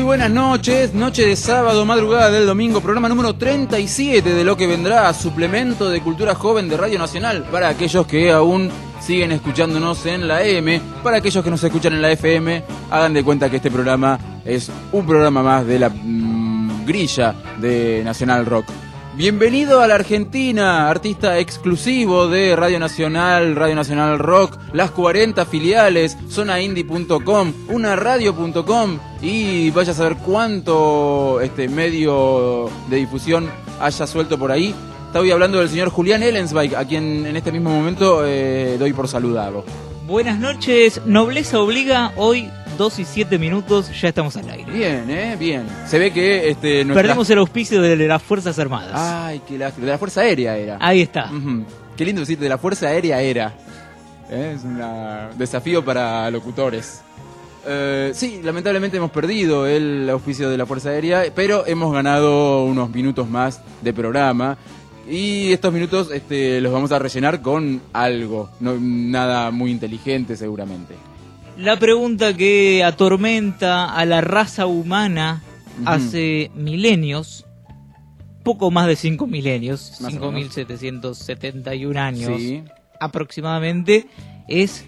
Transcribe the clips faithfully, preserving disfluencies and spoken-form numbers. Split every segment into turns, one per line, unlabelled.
Muy buenas noches, noche de sábado, madrugada del domingo, programa número treinta y siete de lo que vendrá, suplemento de cultura joven de Radio Nacional, para aquellos que aún siguen escuchándonos en la A M, para aquellos que nos escuchan en la F M, hagan de cuenta que este programa es un programa más de la mmm, grilla de Nacional Rock. Bienvenido a la Argentina, artista exclusivo de Radio Nacional, Radio Nacional Rock, las cuarenta filiales, zona indie punto com, una radio punto com y vaya a saber cuánto este medio de difusión haya suelto por ahí. Estoy hablando del señor Julián Ellensweig, a quien en este mismo momento eh, doy por saludado.
Buenas noches, nobleza obliga, hoy dos y siete minutos, ya estamos al aire.
Bien, eh, bien. Se ve que este nuestra...
perdimos el auspicio de las Fuerzas Armadas.
Ay, qué lástima. De la Fuerza Aérea era.
Ahí está.
Uh-huh. Qué lindo decir, de la Fuerza Aérea era. ¿Eh? Es un desafío para locutores. Eh, sí, lamentablemente hemos perdido el auspicio de la Fuerza Aérea, pero hemos ganado unos minutos más de programa. Y estos minutos este, los vamos a rellenar con algo, no, nada muy inteligente seguramente.
La pregunta que atormenta a la raza humana uh-huh. hace milenios, poco más de cinco milenios, cinco mil setecientos setenta y un años sí. aproximadamente, es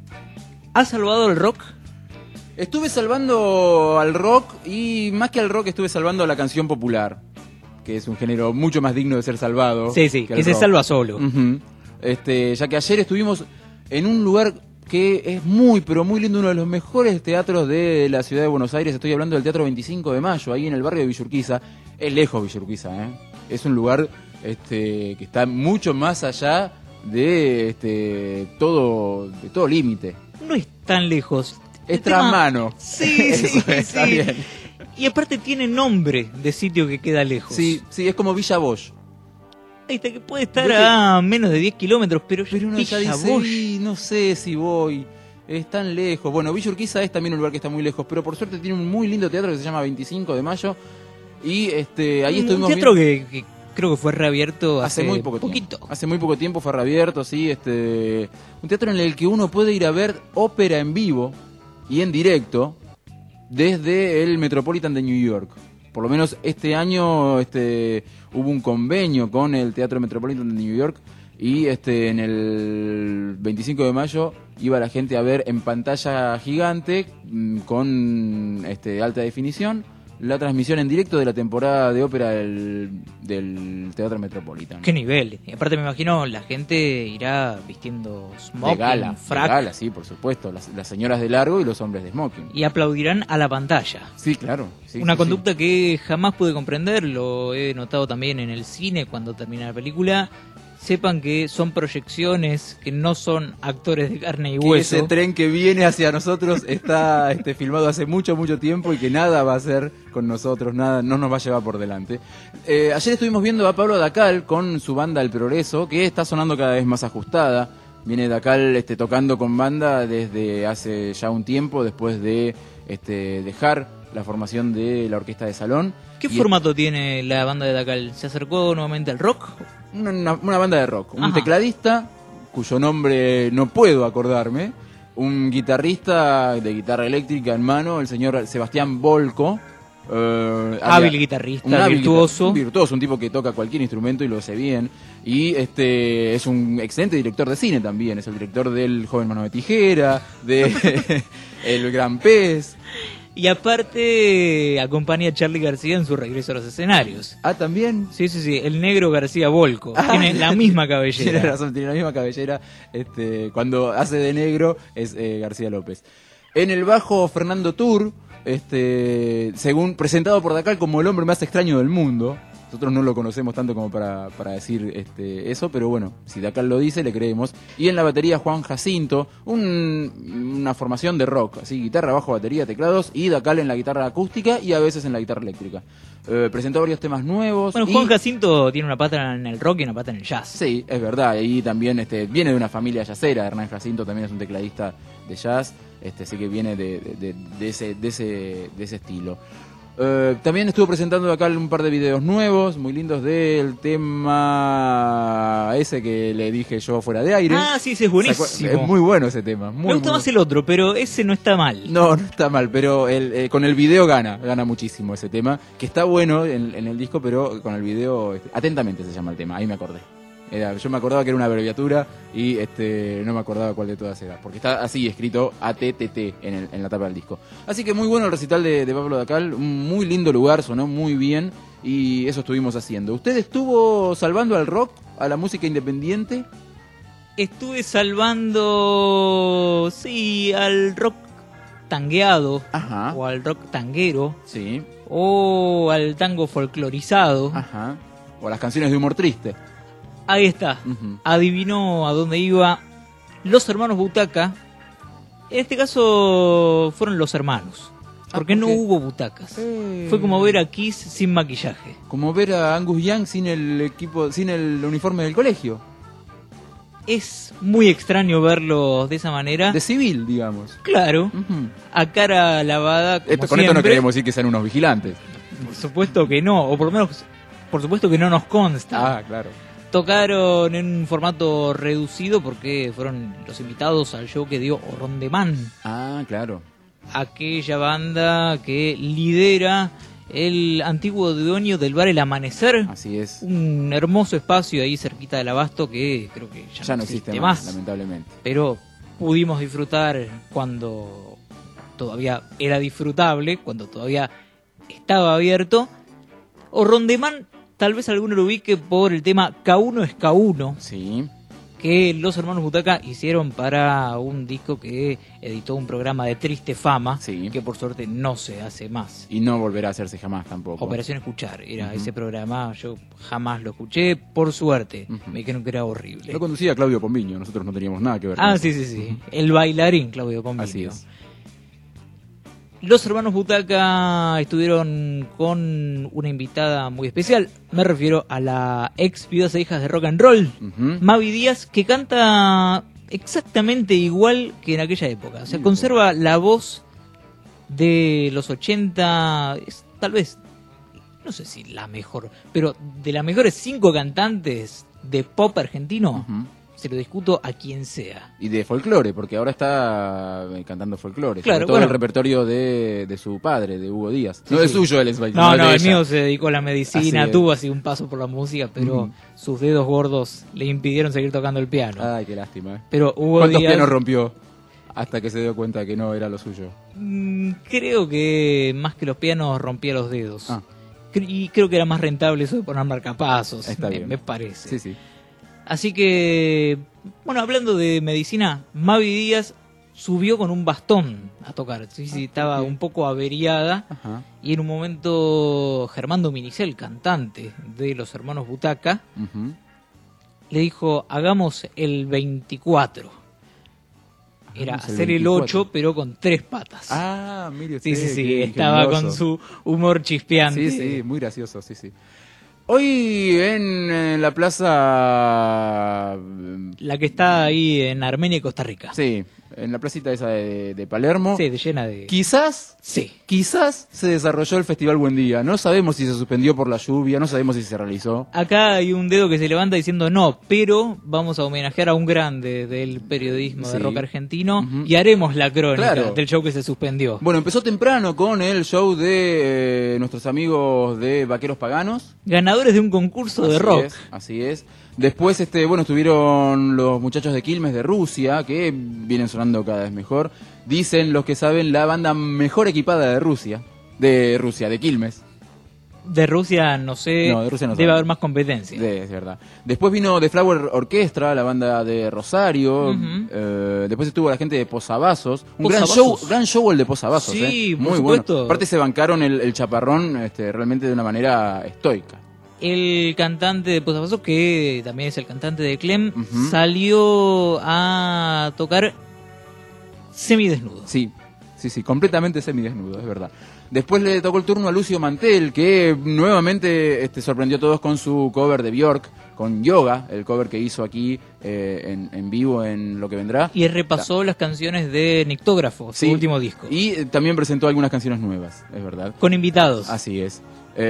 ¿ha salvado el rock?
Estuve salvando al rock y más que al rock estuve salvando a la canción popular, que es un género mucho más digno de ser salvado.
Sí, sí, que, que se salva solo.
Uh-huh. Este, ya que ayer estuvimos en un lugar que es muy, pero muy lindo, uno de los mejores teatros de la ciudad de Buenos Aires. Estoy hablando del Teatro veinticinco de mayo, ahí en el barrio de Villurquiza. Es lejos Villurquiza, ¿eh? Es un lugar este, que está mucho más allá de este, todo, de todo límite.
No es tan lejos.
Es tras mano.
Sí, sí,
es, está
sí.
bien.
Y aparte tiene nombre de sitio que queda lejos.
Sí, sí, es como Villa Bosch.
Ahí está, que puede estar a menos de diez kilómetros, pero,
pero uno ya dice, no sé si voy, es tan lejos. Bueno, Villa Urquiza es también un lugar que está muy lejos, pero por suerte tiene un muy lindo teatro que se llama veinticinco de mayo. Y este ahí
un
estuvimos.
Un teatro
bien...
que, que creo que fue reabierto hace,
hace muy poco
poquito.
Tiempo. Hace muy poco tiempo fue reabierto, sí. Este, un teatro en el que uno puede ir a ver ópera en vivo y en directo desde el Metropolitan de New York. Por lo menos este año este, hubo un convenio con el Teatro Metropolitan de New York y este, en el veinticinco de mayo iba la gente a ver en pantalla gigante con este, alta definición la transmisión en directo de la temporada de ópera del, del Teatro Metropolitan.
¿Qué nivel? Y aparte me imagino la gente irá vistiendo smoking,
de gala,
frac.
De gala, sí, por supuesto. Las, las señoras de largo y los hombres de smoking.
Y aplaudirán a la pantalla.
Sí, claro. Sí,
Una
sí,
conducta
sí.
que jamás pude comprender, lo he notado también en el cine cuando termina la película. Sepan que son proyecciones, que no son actores de carne y
que
hueso.
Ese tren que viene hacia nosotros está este, filmado hace mucho, mucho tiempo y que nada va a hacer con nosotros, nada, no nos va a llevar por delante. Eh, ayer estuvimos viendo a Pablo Dacal con su banda El Progreso, que está sonando cada vez más ajustada. Viene Dacal este, tocando con banda desde hace ya un tiempo, después de este, dejar la formación de la orquesta de salón.
¿Qué
y
formato es... tiene la banda de Dacal? ¿Se acercó nuevamente al rock?
Una, una, una banda de rock, un
Ajá.
tecladista, cuyo nombre no puedo acordarme, un guitarrista de guitarra eléctrica en mano, el señor Sebastián Volco.
Eh, hábil había, guitarrista, un hábil virtuoso.
Un virtuoso, un tipo que toca cualquier instrumento y lo hace bien. Y este es un excelente director de cine también, es el director del Joven Mano de Tijera, de El Gran Pez.
Y aparte acompaña a Charly García en su regreso a los escenarios.
Ah, ¿también?
Sí, sí, sí, el negro García Volco. Ah, tiene la misma cabellera.
Tiene razón, tiene la misma cabellera. Este, cuando hace de negro es eh, García López. En el bajo, Fernando Tur, este, según presentado por Dacal como el hombre más extraño del mundo. Nosotros no lo conocemos tanto como para, para decir este, eso, pero bueno, si Dacal lo dice, le creemos. Y en la batería, Juan Jacinto, un, una formación de rock, así, guitarra, bajo, batería, teclados, y Dacal en la guitarra acústica y a veces en la guitarra eléctrica. Eh, presentó varios temas nuevos.
Bueno,
y...
Juan Jacinto tiene una pata en el rock y una pata en el jazz.
Sí, es verdad, y también este, viene de una familia jazzera. Hernán Jacinto también es un tecladista de jazz, este, así que viene de, de, de, de, ese, de, ese, de ese estilo. Eh, también estuvo presentando acá un par de videos nuevos, muy lindos, del tema ese que le dije yo fuera de aire.
Ah, sí, ese es buenísimo.
Es muy bueno ese tema. Muy,
Me gusta
muy
más
bueno.
el otro, pero ese no está mal.
No, no está mal, pero el, eh, con el video gana, gana muchísimo ese tema, que está bueno en, en el disco, pero con el video, este, atentamente se llama el tema, ahí me acordé. Era, yo me acordaba que era una abreviatura y este no me acordaba cuál de todas era, porque está así escrito A T T T en, el, en la tapa del disco. Así que muy bueno el recital de, de Pablo Dacal, un muy lindo lugar, sonó muy bien y eso estuvimos haciendo. ¿Usted estuvo salvando al rock, a la música independiente?
Estuve salvando, sí, al rock tangueado,
Ajá.
o al rock tanguero,
Sí.
o al tango folclorizado.
Ajá. O a las canciones de humor triste.
Ahí está.
Uh-huh.
Adivinó a dónde iba. Los hermanos Butaca. En este caso fueron los hermanos. Porque
Ah,
no
¿por qué?
hubo butacas.
Eh.
Fue como ver a Kiss sin maquillaje.
Como ver a Angus Young sin el equipo, sin el uniforme del colegio.
Es muy extraño verlos de esa manera.
De civil, digamos.
Claro,
Uh-huh.
a cara lavada. Como
Esto, con esto no
siempre.
queremos decir que sean unos vigilantes.
Por supuesto que no, o por lo menos, por supuesto que no nos consta.
Ah, claro.
Tocaron en un formato reducido porque fueron los invitados al show que dio Rondeman,
Ah, claro.
aquella banda que lidera el antiguo dueño del bar El Amanecer,
Así es.
un hermoso espacio ahí cerquita del Abasto que creo que ya,
Ya no existe
más,
más, lamentablemente.
pero pudimos disfrutar cuando todavía era disfrutable, cuando todavía estaba abierto. O Rondeman, tal vez alguno lo ubique por el tema K uno es K uno,
Sí.
que los hermanos Butaca hicieron para un disco que editó un programa de triste fama,
Sí.
que por suerte no se hace más.
Y no volverá a hacerse jamás tampoco.
Operación Escuchar era
Ujú.
ese programa, yo jamás lo escuché, por suerte,
Ujú.
me dijeron que era horrible.
Lo conducía Claudio Pombiño, nosotros no teníamos nada que ver con
Ah,
eso.
sí, sí, sí, el bailarín Claudio Pombiño.
Así es.
Los hermanos Butaca estuvieron con una invitada muy especial. Me refiero a la ex Viudas e Hijas de Rock and Roll,
Ujú.
Mavi Díaz, que canta exactamente igual que en aquella época. O sea,
Mira.
conserva la voz de los ochenta, es, tal vez, no sé si la mejor, pero de las mejores cinco cantantes de pop argentino,
Ujú.
se lo discuto a quien sea.
Y de folclore, porque ahora está eh, cantando folclore.
Claro,
Sobre todo
bueno.
el repertorio de, de su padre, de Hugo Díaz.
Sí,
no es
sí.
suyo, él es baile-
No,
es
no,
de
el
ella.
mío se dedicó a la medicina,
Así es.
tuvo así un paso por la música, pero
Ujú.
sus dedos gordos le impidieron seguir tocando el piano.
Ay, qué lástima. eh.
Pero Hugo
¿Cuántos
Díaz,
pianos rompió hasta que se dio cuenta que no era lo suyo?
mm, creo que más que los pianos rompía los dedos.
Ah.
Cre- Y creo que era más rentable eso de poner marcapasos,
Está
me,
bien.
me parece.
Sí, sí.
Así que, bueno, hablando de medicina, Mavi Díaz subió con un bastón a tocar. Sí, sí, estaba
ok.
un poco averiada.
Ajá.
Y en un momento Germán Dominicel, cantante de los hermanos Butaca,
Ujú.
le dijo, hagamos el veinticuatro. Era
Hagamos el
hacer el
veinticuatro.
ocho, pero con tres patas.
Ah, mire usted.
sí, sí, sí,
qué
estaba
ingenioso.
con su humor chispeante.
Sí, sí, muy gracioso, sí, sí. Hoy en, eh, la plaza... mm,
La que está ahí en Armenia y Costa Rica.
Sí, en la placita esa de, de Palermo.
Sí, de llena de...
Quizás,
Sí.
quizás se desarrolló el Festival Buen Día. No sabemos si se suspendió por la lluvia, no sabemos si se realizó.
Acá hay un dedo que se levanta diciendo no, pero vamos a homenajear a un grande del periodismo de
Sí.
rock argentino
Ujú.
y haremos la crónica
Claro.
del show que se suspendió.
Bueno, empezó temprano con el show de eh, nuestros amigos de Vaqueros Paganos.
Ganadores de un concurso de
Así
rock.
es, así es. Después, este, bueno, estuvieron los muchachos de Quilmes de Rusia, que vienen sonando cada vez mejor. Dicen los que saben, la banda mejor equipada de Rusia. De Rusia, de Quilmes.
De Rusia no sé,
No, de Rusia no
debe
sabe.
haber más competencia.
De, es verdad. Después vino The Flower Orchestra, la banda de Rosario.
Ujú.
Eh, después estuvo la gente de Posavasos. Un gran
Posavasos.
show, gran show el de Posavasos.
Sí,
eh.
por
Muy
supuesto.
bueno. Aparte se bancaron el, el chaparrón este, realmente de una manera estoica.
El cantante de Posavasos, que también es el cantante de Clem,
Ujú.
salió a tocar semidesnudo.
Sí, sí, sí, completamente semidesnudo, es verdad. Después le tocó el turno a Lucio Mantel, que nuevamente este, sorprendió a todos con su cover de Björk, con Yoga, el cover que hizo aquí eh, en, en vivo en Lo que vendrá.
Y repasó las canciones de Nictógrafo, su
sí,
último disco.
Y eh, también presentó algunas canciones nuevas, es verdad.
Con invitados.
Así es.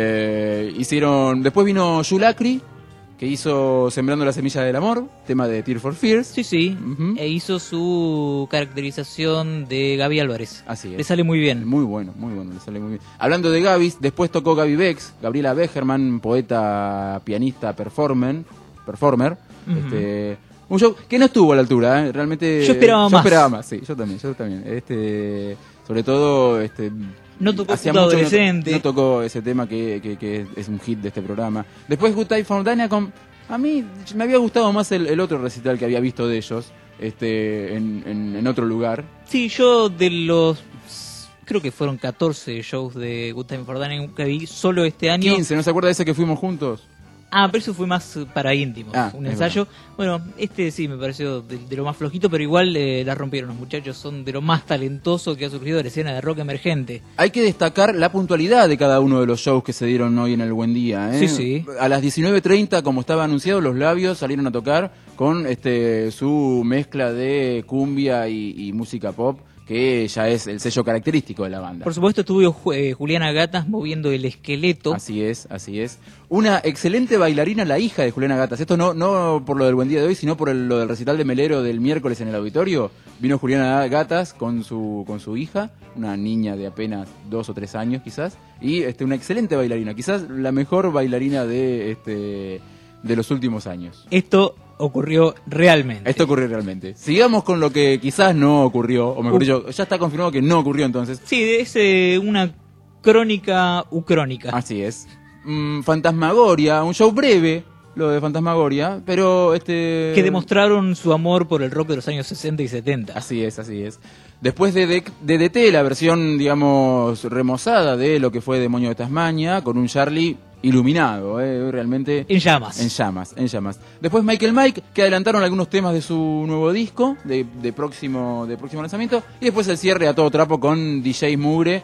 Eh, hicieron. Después vino Yulacri, que hizo Sembrando la semilla del amor, tema de Tear for Fears.
Sí, sí.
Uh-huh.
E hizo su caracterización de Gaby Álvarez.
Así es.
Le sale muy bien.
Muy bueno, muy bueno, le sale muy bien. Hablando de Gaby, después tocó Gaby Bex, Gabriela Becherman, poeta, pianista, performer. performer uh-huh. este, un show que no estuvo a la altura, ¿eh? Realmente.
Yo esperaba
yo
más.
Yo esperaba más, sí, yo también, yo también. Este, sobre todo. Este,
No tocó
hacía
Puto
mucho
Adolescente.
No, no tocó ese tema que, que, que es un hit de este programa. Después Good Time for Dynacom. A mí me había gustado más el, el otro recital que había visto de ellos, este, en, en, en otro lugar.
Sí, yo de los, creo que fueron catorce shows de Good Time for Dynacom que vi solo este año.
quince, ¿no se acuerda de ese que fuimos juntos?
Ah, pero eso fue más para íntimos,
ah,
un ensayo. Bueno, este sí me pareció de, de lo más flojito, pero igual eh, la rompieron los muchachos, son de lo más talentoso que ha surgido de la escena de rock emergente.
Hay que destacar la puntualidad de cada uno de los shows que se dieron hoy en el Buen Día, ¿eh?
Sí, sí.
A las diecinueve treinta, como estaba anunciado, los Labios salieron a tocar con este su mezcla de cumbia y, y música pop, que ya es el sello característico de la banda.
Por supuesto estuvo eh, Juliana Gatas moviendo el esqueleto.
Así es, así es. Una excelente bailarina, la hija de Juliana Gatas. Esto no no por lo del Buen Día de hoy, sino por el, lo del recital de Melero del miércoles en el auditorio. Vino Juliana Gatas con su con su hija, una niña de apenas dos o tres años quizás, y este una excelente bailarina, quizás la mejor bailarina de este de los últimos años.
Esto ocurrió realmente.
Esto ocurrió realmente. Sigamos con lo que quizás no ocurrió, o mejor dicho, ya está confirmado que no ocurrió entonces.
Sí, es eh, una crónica ucrónica.
Así es. Mm, Fantasmagoria, un show breve, lo de Fantasmagoria, pero este...
que demostraron su amor por el rock de los años sesenta y setenta.
Así es, así es. Después de D D T, la versión, digamos, remozada de lo que fue Demonio de Tasmania, con un Charlie iluminado, eh, realmente...
En llamas.
En llamas, en llamas. Después Michael Mike, que adelantaron algunos temas de su nuevo disco, de, de, próximo, de próximo lanzamiento, y después el cierre a todo trapo con D J Mugre,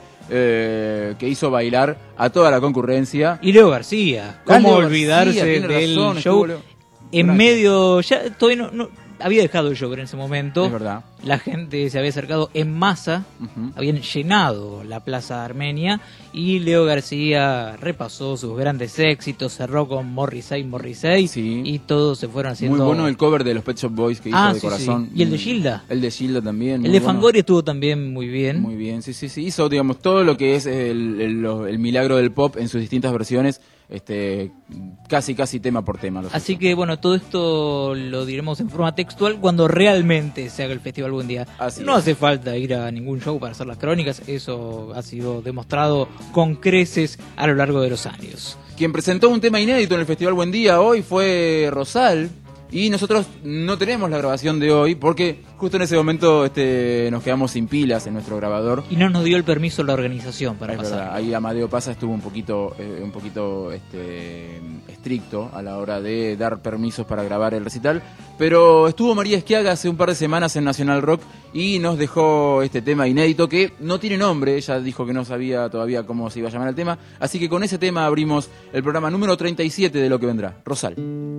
eh, que hizo bailar a toda la concurrencia.
Y Leo García, ¿cómo
Leo
olvidarse
García,
del
razón,
show?
Leo...
En
Gracias.
medio, ya todavía no, no había dejado el show en ese momento.
Es verdad.
La gente se había acercado en masa, uh-huh. Habían llenado la Plaza Armenia y Leo García repasó sus grandes éxitos, cerró con Morrissey, Morrissey
sí.
Y todos se fueron haciendo...
Muy bueno el cover de los Pet Shop Boys que hizo
ah,
de
sí,
corazón.
Sí. Y el de Gilda.
El de Gilda también.
El de
bueno.
Fangoria estuvo también muy bien.
Muy bien, sí, sí, sí. Hizo, digamos, todo lo que es el, el, el milagro del pop en sus distintas versiones. Este, casi casi tema por tema.
Así
hizo.
que bueno, todo esto lo diremos en forma textual cuando realmente se haga el festival Buen Día.
Así
no
es.
hace falta ir a ningún show para hacer las crónicas, eso ha sido demostrado con creces a lo largo de los años.
Quien presentó un tema inédito en el Festival Buen Día hoy fue Rosal. Y nosotros no tenemos la grabación de hoy porque justo en ese momento este, nos quedamos sin pilas en nuestro grabador.
Y no nos dio el permiso la organización para
es
pasar.
Verdad. Ahí Amadeo Pasa estuvo un poquito, eh, un poquito este, estricto a la hora de dar permisos para grabar el recital. Pero estuvo María Esquiaga hace un par de semanas en Nacional Rock y nos dejó este tema inédito que no tiene nombre. Ella dijo que no sabía todavía cómo se iba a llamar el tema. Así que con ese tema abrimos el programa número treinta y siete de Lo que vendrá. Rosal.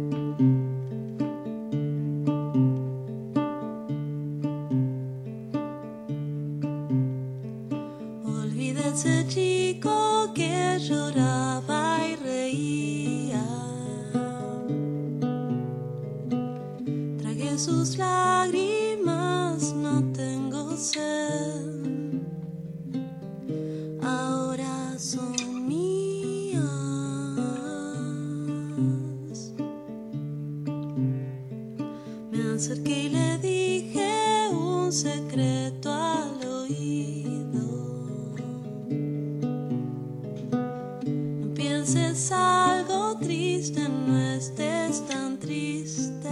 Ese chico que lloraba y reía, tragué sus lágrimas, no tengo sed, ahora son mías. Me acerqué y le dije un secreto al oído. Es algo triste, no estés tan triste.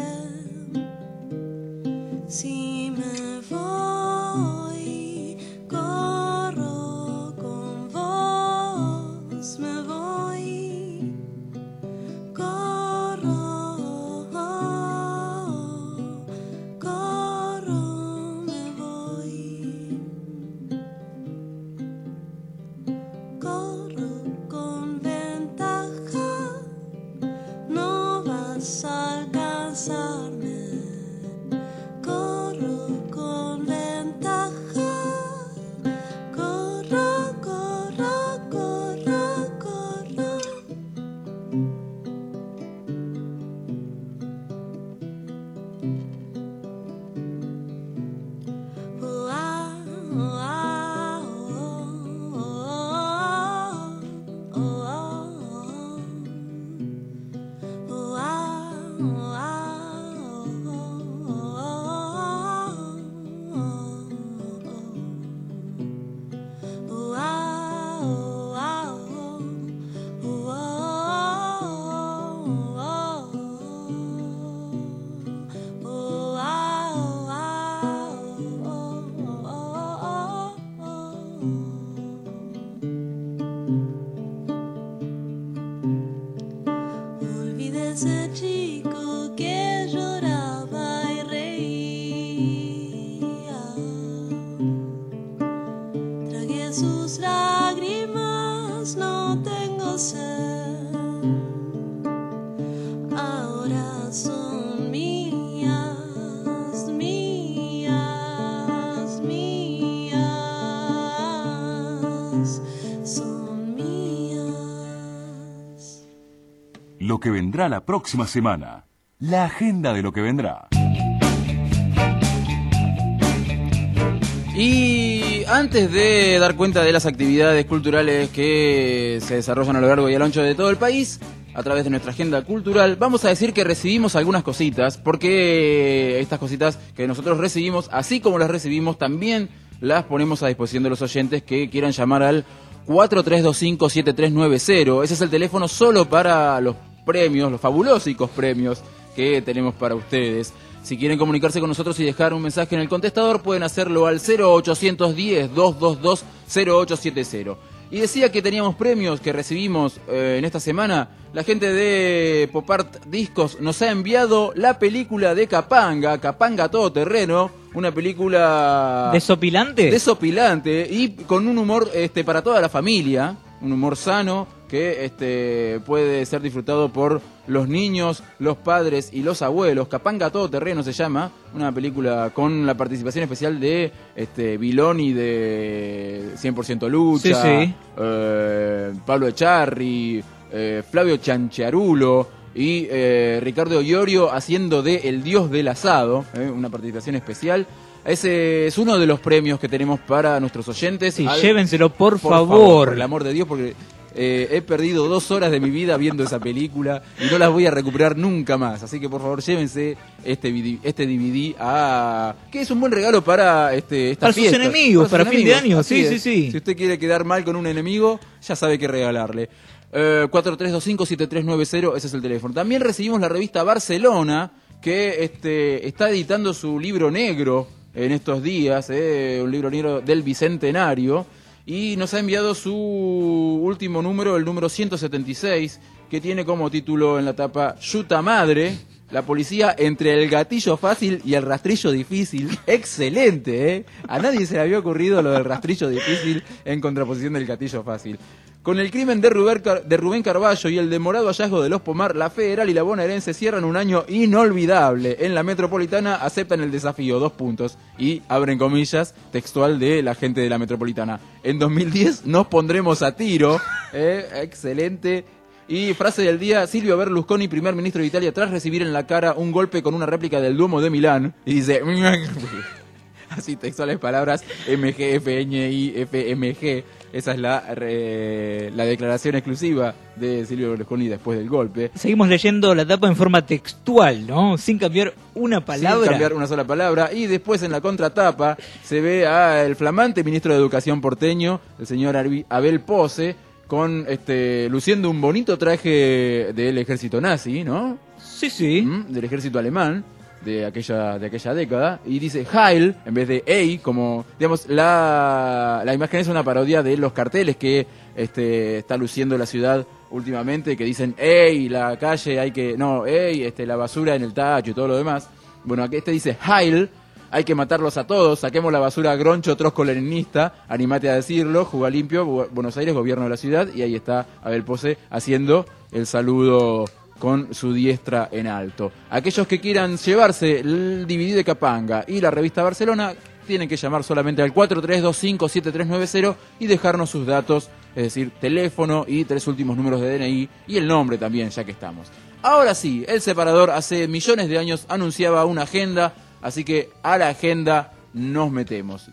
Si me voy, corro con vos, me voy, corro, corro, me voy. sus lágrimas no tengo sed. Ahora son mías, mías, mías, son mías.
Lo que vendrá la próxima semana. La agenda de lo que vendrá.
Y antes de dar cuenta de las actividades culturales que se desarrollan a lo largo y a lo ancho de todo el país, a través de nuestra agenda cultural, vamos a decir que recibimos algunas cositas, porque estas cositas que nosotros recibimos, así como las recibimos, también las ponemos a disposición de los oyentes que quieran llamar al cuatro tres dos cinco siete tres nueve cero. Ese es el teléfono solo para los premios, los fabulosos premios que tenemos para ustedes. Si quieren comunicarse con nosotros y dejar un mensaje en el contestador, pueden hacerlo al cero ochocientos diez, doscientos veintidós, cero ocho siete cero. Y decía que teníamos premios que recibimos eh, en esta semana. La gente de Pop Art Discos nos ha enviado la película de Capanga, Capanga Todoterreno, una película...
¿Desopilante?
Desopilante y con un humor este, para toda la familia, un humor sano que este, puede ser disfrutado por los niños, los padres y los abuelos. Capanga Todoterreno se llama, una película con la participación especial de este, Viloni de cien por ciento Lucha,
sí, sí.
Eh, Pablo Echarri, eh, Flavio Chancharulo y eh, Ricardo Iorio haciendo de El Dios del Asado, eh, una participación especial. Ese es uno de los premios que tenemos para nuestros oyentes.
Sí,
Al...
llévenselo por,
por
favor.
favor. Por el amor de Dios, porque eh, he perdido dos horas de mi vida viendo esa película y no las voy a recuperar nunca más. Así que por favor llévense este, este D V D a... que es un buen regalo para este, estas
para sus
fiestas.
enemigos, para, para fin de año.
Así
sí,
es.
sí, sí.
Si usted quiere quedar mal con un enemigo, ya sabe qué regalarle. Eh, cuatro tres dos cinco siete tres nueve cero, ese es el teléfono. También recibimos la revista Barcelona, que este, está editando su libro negro en estos días, eh, un libro negro del Bicentenario, y nos ha enviado su último número, el número ciento setenta y seis, que tiene como título en la tapa Yuta Madre, la policía entre el gatillo fácil y el rastrillo difícil. Excelente, ¿eh? A nadie se le había ocurrido lo del rastrillo difícil en contraposición del gatillo fácil. Con el crimen de Rubén, Car- de Rubén Carballo y el demorado hallazgo de los Pomar, la Federal y la Bonaerense cierran un año inolvidable. En la Metropolitana aceptan el desafío, dos puntos, y abren comillas, textual de la gente de la Metropolitana. En dos mil diez nos pondremos a tiro. Eh, excelente. Y frase del día, Silvio Berlusconi, primer ministro de Italia, tras recibir en la cara un golpe con una réplica del Duomo de Milán, y dice... así textuales palabras, M G F N I F M G. Esa es la, eh, la declaración exclusiva de Silvio Berlusconi después del golpe.
Seguimos leyendo la tapa en forma textual, ¿no? Sin cambiar una palabra.
Sin cambiar una sola palabra. Y después en la contratapa se ve al flamante ministro de Educación porteño, el señor Abel Pose, con este luciendo un bonito traje del ejército nazi, ¿no?
Sí, sí.
¿Mm? Del ejército alemán. de aquella de aquella década, y dice Heil en vez de Ey, como, digamos, la, la imagen es una parodia de los carteles que este, está luciendo la ciudad últimamente, que dicen Ey, la calle hay que, no, Ey, este, la basura en el tacho y todo lo demás. Bueno, aquí este dice Heil, hay que matarlos a todos, saquemos la basura groncho, trosco leninista, animate a decirlo, juga limpio, Buenos Aires, gobierno de la ciudad, y ahí está Abel Pose haciendo el saludo con su diestra en alto. Aquellos que quieran llevarse el D V D de Capanga y la revista Barcelona tienen que llamar solamente al cuatro tres dos cinco siete tres nueve cero y dejarnos sus datos, es decir, teléfono y tres últimos números de D N I y el nombre también, ya que estamos. Ahora sí, el separador hace millones de años anunciaba una agenda, así que a la agenda nos metemos.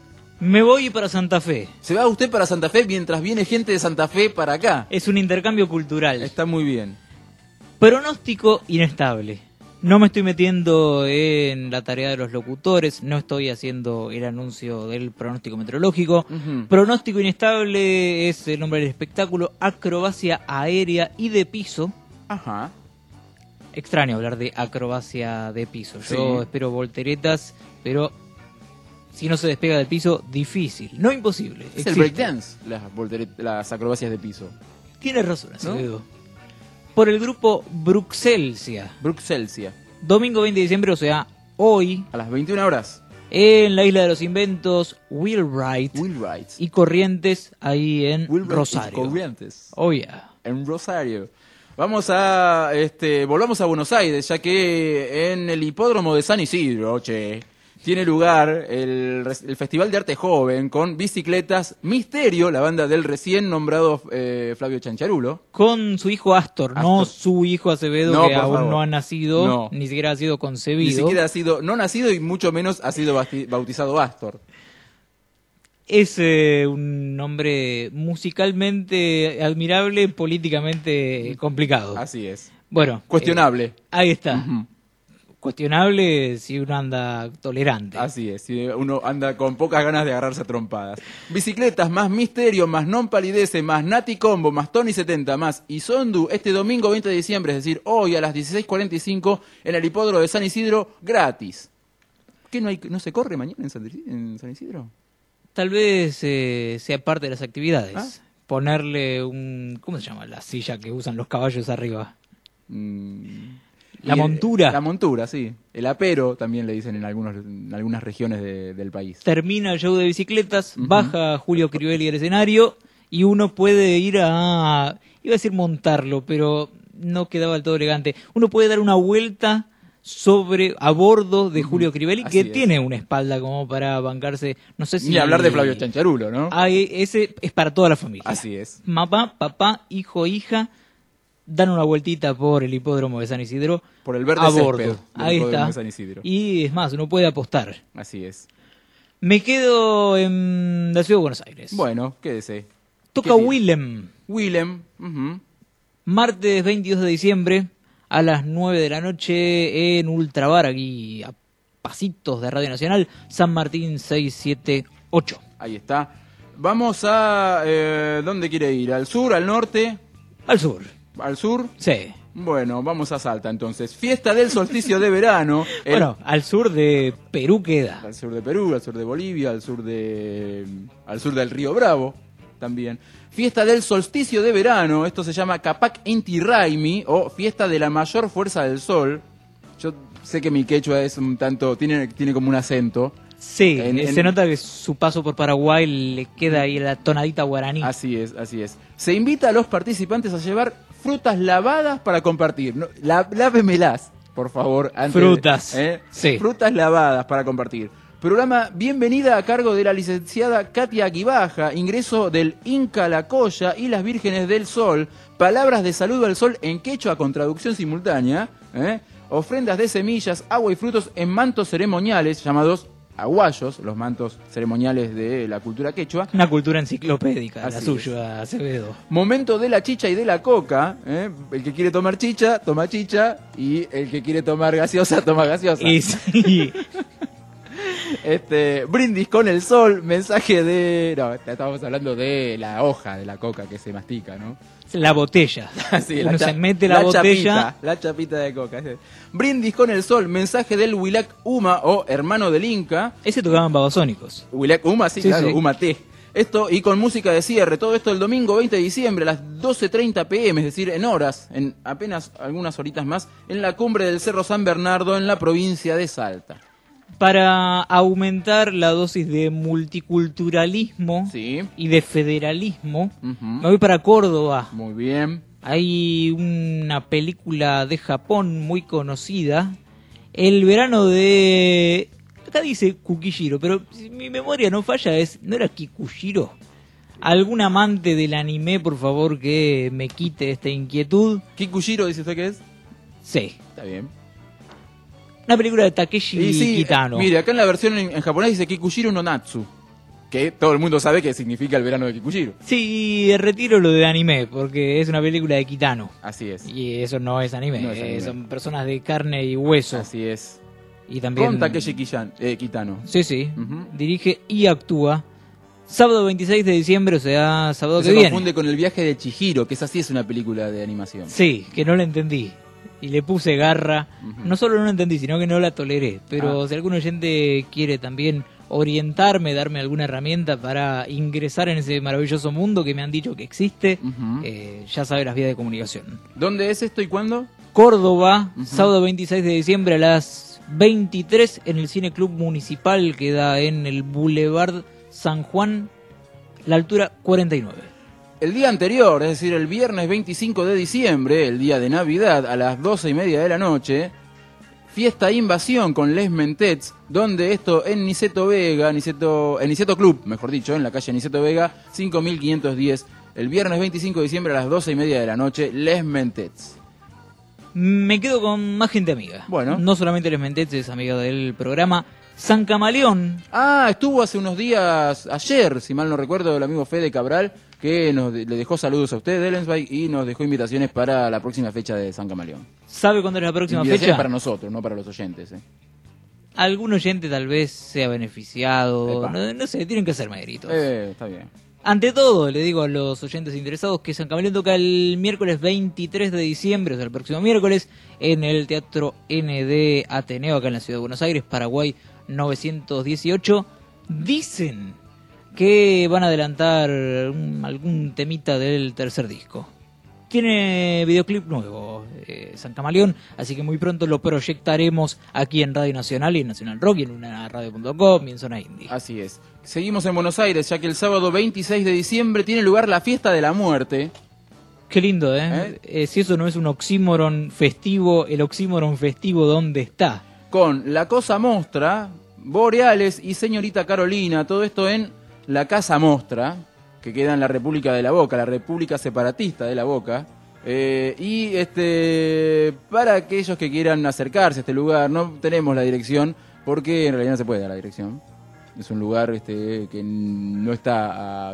Me voy para Santa Fe.
Se va usted para Santa Fe mientras viene gente de Santa Fe para acá.
Es un intercambio cultural.
Está muy bien.
Pronóstico inestable. No me estoy metiendo en la tarea de los locutores, no estoy haciendo el anuncio del pronóstico meteorológico. Uh-huh. Pronóstico inestable es el nombre del espectáculo, acrobacia aérea y de piso.
Ajá.
Extraño hablar de acrobacia de piso.
Sí.
Yo espero volteretas, pero si no se despega del piso, difícil. No imposible.
Es
existe.
el breakdance, las, las acrobacias de piso.
Tienes razón, Acevedo. ¿No? Por el grupo Bruxelsia.
Bruxelsia.
Domingo veinte de diciembre, o sea, hoy.
A las veintiuna horas.
En la Isla de los Inventos, Wheelwright.
Wheelwright.
Y Corrientes, ahí en
Wheelwright
Rosario.
y Corrientes.
Oh, yeah.
En Rosario. Vamos a, este, volvamos a Buenos Aires, ya que en el hipódromo de San Isidro, che, tiene lugar el, el Festival de Arte Joven con bicicletas Misterio, la banda del recién nombrado eh, Flavio Chancharulo.
Con su hijo Astor,
Astor.
no su hijo Acevedo,
No,
que
por
aún
favor.
no ha nacido,
No.
ni siquiera ha sido concebido.
Ni siquiera ha sido, no nacido y mucho menos ha sido basti- bautizado Astor.
Es eh, un nombre musicalmente admirable, políticamente complicado.
Así es.
Bueno.
Cuestionable.
eh, ahí está.
Ujú.
Cuestionable si uno anda tolerante.
Así es, si uno anda con pocas ganas de agarrarse a trompadas. Bicicletas más Misterio, más Non Palidece, más Nati Combo, más Tony setenta, más Isondu, este domingo veinte de diciembre, es decir, hoy a las dieciséis cuarenta y cinco en el hipódromo de San Isidro, gratis. ¿Qué, no, hay, no se corre mañana en San, en San Isidro?
Tal vez eh, sea parte de las actividades.
¿Ah?
Ponerle un... ¿Cómo se llama la silla que usan los caballos arriba?
Mm.
La
Y,
montura.
eh, La montura, sí. El apero también le dicen en, algunos, en algunas regiones de- del país.
Termina el show de bicicletas,
Ujú.
baja Julio Crivelli del escenario y uno puede ir a... Iba a decir montarlo, pero no quedaba del todo elegante. Uno puede dar una vuelta sobre a bordo de Julio Crivelli,
Así
que
es.
tiene una espalda como para bancarse, no sé si...
Ni hablar de Flavio Chancharulo, ¿no?
Ah, ese es para toda la familia.
Así es.
Mamá, papá, hijo, hija, dan una vueltita por el hipódromo de San Isidro
Por el verde
a
césped
bordo.
del
Ahí
hipódromo
está.
de San Isidro.
Y es más, uno puede apostar.
Así es.
Me quedo en la ciudad de Buenos Aires.
Bueno, quédese.
Toca
¿qué día?
Willem,
Willem. Ujú.
martes veintidós de diciembre a las nueve de la noche en Ultrabar, aquí a pasitos de Radio Nacional, San Martín seiscientos setenta y ocho.
Ahí está. Vamos a... Eh, ¿Dónde quiere ir? ¿Al sur, al norte?
Al sur.
¿Al sur?
Sí.
Bueno, vamos a Salta entonces. Fiesta del solsticio de verano. El-
Bueno, al sur de Perú queda.
Al sur de Perú, al sur de Bolivia, al sur de... al sur del Río Bravo también. Fiesta del solsticio de verano. Esto se llama Capac Inti Raimi o Fiesta de la mayor fuerza del sol. Yo sé que mi quechua es un tanto... tiene, tiene como un acento.
Sí,
En-
se
en-
nota que su paso por Paraguay le queda ahí la tonadita guaraní.
Así es, así es. Se invita a los participantes a llevar frutas lavadas para compartir. No, la- lávemelas, por favor. Antes de-
Frutas,
¿eh?
sí.
Frutas lavadas para compartir. Programa Bienvenida a cargo de la licenciada Katia Aguibaja. Ingreso del Inca La Colla y las Vírgenes del Sol. Palabras de saludo al sol en quechua con traducción simultánea. ¿eh? Ofrendas de semillas, agua y frutos en mantos ceremoniales llamados aguayos, los mantos ceremoniales de la cultura quechua.
Una cultura enciclopédica,
Así
la
es.
suya, Acevedo.
Momento de la chicha y de la coca. ¿eh? El que quiere tomar chicha, toma chicha. Y el que quiere tomar gaseosa, toma gaseosa.
Y sí,
Este, brindis con el sol, mensaje de... No, estábamos hablando de la hoja de la coca que se mastica, ¿no?
la botella.
Así,
Uno
cha-
se mete la, botella.
Chapita, la chapita de coca. ese. Brindis con el sol, mensaje del Huilac Uma o hermano del Inca.
Ese tocaban babasónicos.
Huilac Uma, sí,
Sí,
claro,
sí.
Uma T. Esto y con música de cierre, todo esto el domingo veinte de diciembre a las doce treinta pm, es decir, en horas, en apenas algunas horitas más, en la cumbre del Cerro San Bernardo en la provincia de Salta.
Para aumentar la dosis de multiculturalismo
Sí,
y de federalismo,
Ujú.
me voy para Córdoba.
muy bien.
Hay una película de Japón muy conocida, El verano de... Acá dice Kukishiro, pero si mi memoria no falla, es ¿no era Kikushiro? ¿Algún amante del anime, por favor, que me quite esta inquietud?
Kikushiro, dice usted que es.
Sí.
Está bien.
Una película de Takeshi
Y sí,
Kitano.
eh, mire, acá en la versión en, en japonés dice Kikushiro no Natsu, que todo el mundo sabe que significa el verano de Kikushiro.
Sí, retiro lo de anime, porque es una película de Kitano.
Así es.
Y eso no es anime,
No es anime.
eh, son personas de carne y hueso.
Así es.
Y también...
Con Takeshi Kiyan- eh, Kitano.
Sí, sí.
Ujú.
Dirige y actúa. Sábado veintiséis de diciembre, o sea, sábado que
Se
viene.
confunde con el viaje de Chihiro, que esa sí es una película de animación.
Sí, que no la entendí. Y le puse garra.
Ujú.
No solo no la entendí, sino que no la toleré. Pero
Ah.
si algún oyente quiere también orientarme, darme alguna herramienta para ingresar en ese maravilloso mundo que me han dicho que existe,
Ujú.
eh, ya sabe las vías de comunicación.
¿Dónde es esto y cuándo?
Córdoba,
Ujú.
sábado veintiséis de diciembre a las veintitrés en el Cine Club Municipal, queda en el Boulevard San Juan, la altura cuarenta y nueve.
El día anterior, es decir, el viernes veinticinco de diciembre, el día de Navidad, a las doce y media de la noche, fiesta Invasión con Les Mentets, donde esto en Niceto Vega, Niceto, en Niceto Club, mejor dicho, en la calle Niceto Vega, cinco mil quinientos diez, el viernes veinticinco de diciembre a las doce y media de la noche, Les Mentets.
Me quedo con más gente amiga.
Bueno.
No solamente Les Mentets es amiga del programa. San Camaleón.
Ah, estuvo hace unos días, ayer, si mal no recuerdo, el amigo Fede Cabral, que nos le dejó saludos a usted, Ellensbach, y nos dejó invitaciones para la próxima fecha de San Camaleón.
¿Sabe cuándo es la próxima
Invitaciones
fecha?
para nosotros, no para los oyentes. ¿eh?
Algún oyente tal vez sea beneficiado. No, no sé, tienen que hacer méritos.
Eh, está bien.
Ante todo, le digo a los oyentes interesados que San Camaleón toca el miércoles veintitrés de diciembre, o sea, el próximo miércoles, en el Teatro N D Ateneo, acá en la Ciudad de Buenos Aires, Paraguay novecientos dieciocho. Dicen que van a adelantar un, algún temita del tercer disco. Tiene videoclip nuevo, eh, San Camaleón, así que muy pronto lo proyectaremos aquí en Radio Nacional y en Nacional Rock y en una radio punto com y en Zona Indie.
Así es. Seguimos en Buenos Aires, ya que el sábado veintiséis de diciembre tiene lugar la Fiesta de la Muerte.
Qué lindo, ¿eh?
¿Eh?
Eh, si eso no es un oxímoron festivo, el oxímoron festivo, ¿dónde está?
Con La Cosa Mostra, Boreales y Señorita Carolina, todo esto en la Casa Mostra, que queda en la República de la Boca, la República Separatista de la Boca. Eh, y este para aquellos que quieran acercarse a este lugar, no tenemos la dirección, porque en realidad no se puede dar la dirección. Es un lugar este, que no está... A,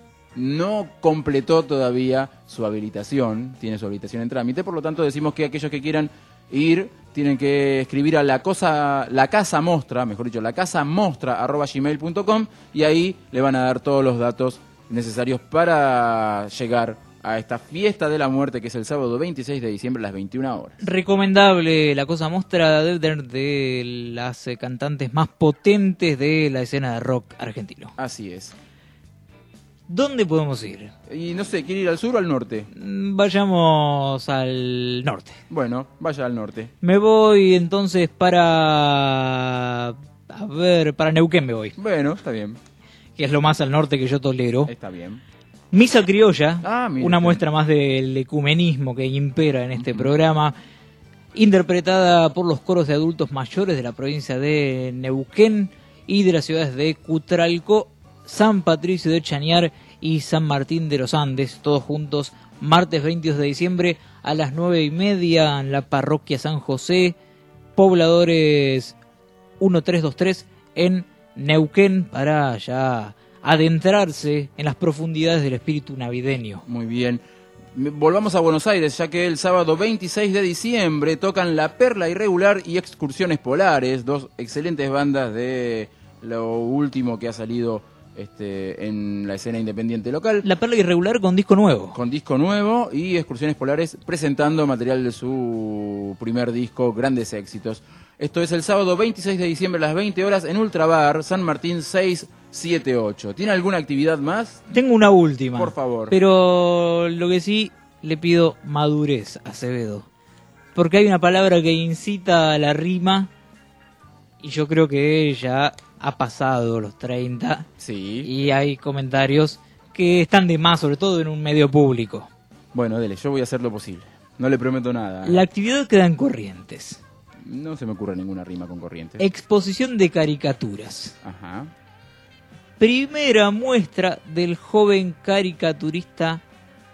no completó todavía su habilitación, tiene su habilitación en trámite, por lo tanto decimos que aquellos que quieran ir tienen que escribir a la cosa la casa mostra, mejor dicho, la casa mostra arroba gmail punto com, y ahí le van a dar todos los datos necesarios para llegar a esta fiesta de la muerte, que es el sábado veintiséis de diciembre a las veintiuna horas.
Recomendable La Cosa Mostra, de, de, de las eh, cantantes más potentes de la escena de rock argentino.
Así es.
¿Dónde podemos ir?
Y no sé, ¿quiere ir al sur o al norte?
Mm, Vayamos al norte.
Bueno, vaya al norte.
Me voy entonces para... A ver, para Neuquén me voy,
Bueno, está bien,
que es lo más al norte que yo tolero.
está bien.
Misa Criolla,
Ah, mire
una
usted.
muestra más del ecumenismo que impera en este programa, interpretada por los coros de adultos mayores de la provincia de Neuquén y de las ciudades de Cutralcó, San Patricio de Chañar y San Martín de los Andes, todos juntos, martes veintidós de diciembre a las nueve y media en la parroquia San José, pobladores uno tres dos tres en Neuquén, para ya adentrarse en las profundidades del espíritu navideño.
Muy bien. Volvamos a Buenos Aires, ya que el sábado veintiséis de diciembre tocan La Perla Irregular y Excursiones Polares, dos excelentes bandas de lo último que ha salido este, en la escena independiente local.
La Perla Irregular con disco nuevo.
Con disco nuevo y Excursiones Polares presentando material de su primer disco, Grandes Éxitos. Esto es el sábado veintiséis de diciembre a las veinte horas en Ultrabar, San Martín seiscientos setenta y ocho. ¿Tiene alguna actividad más?
Tengo una última.
Por favor.
Pero lo que sí le pido madurez a Acevedo. Porque hay una palabra que incita a la rima y yo creo que ella ha pasado los treinta
Sí.
y hay comentarios que están de más, sobre todo en un medio público.
Bueno, dele, yo voy a hacer lo posible. No le prometo nada.
La actividad queda en Corrientes.
No se me ocurre ninguna rima con Corrientes.
Exposición de caricaturas.
Ajá.
Primera muestra del joven caricaturista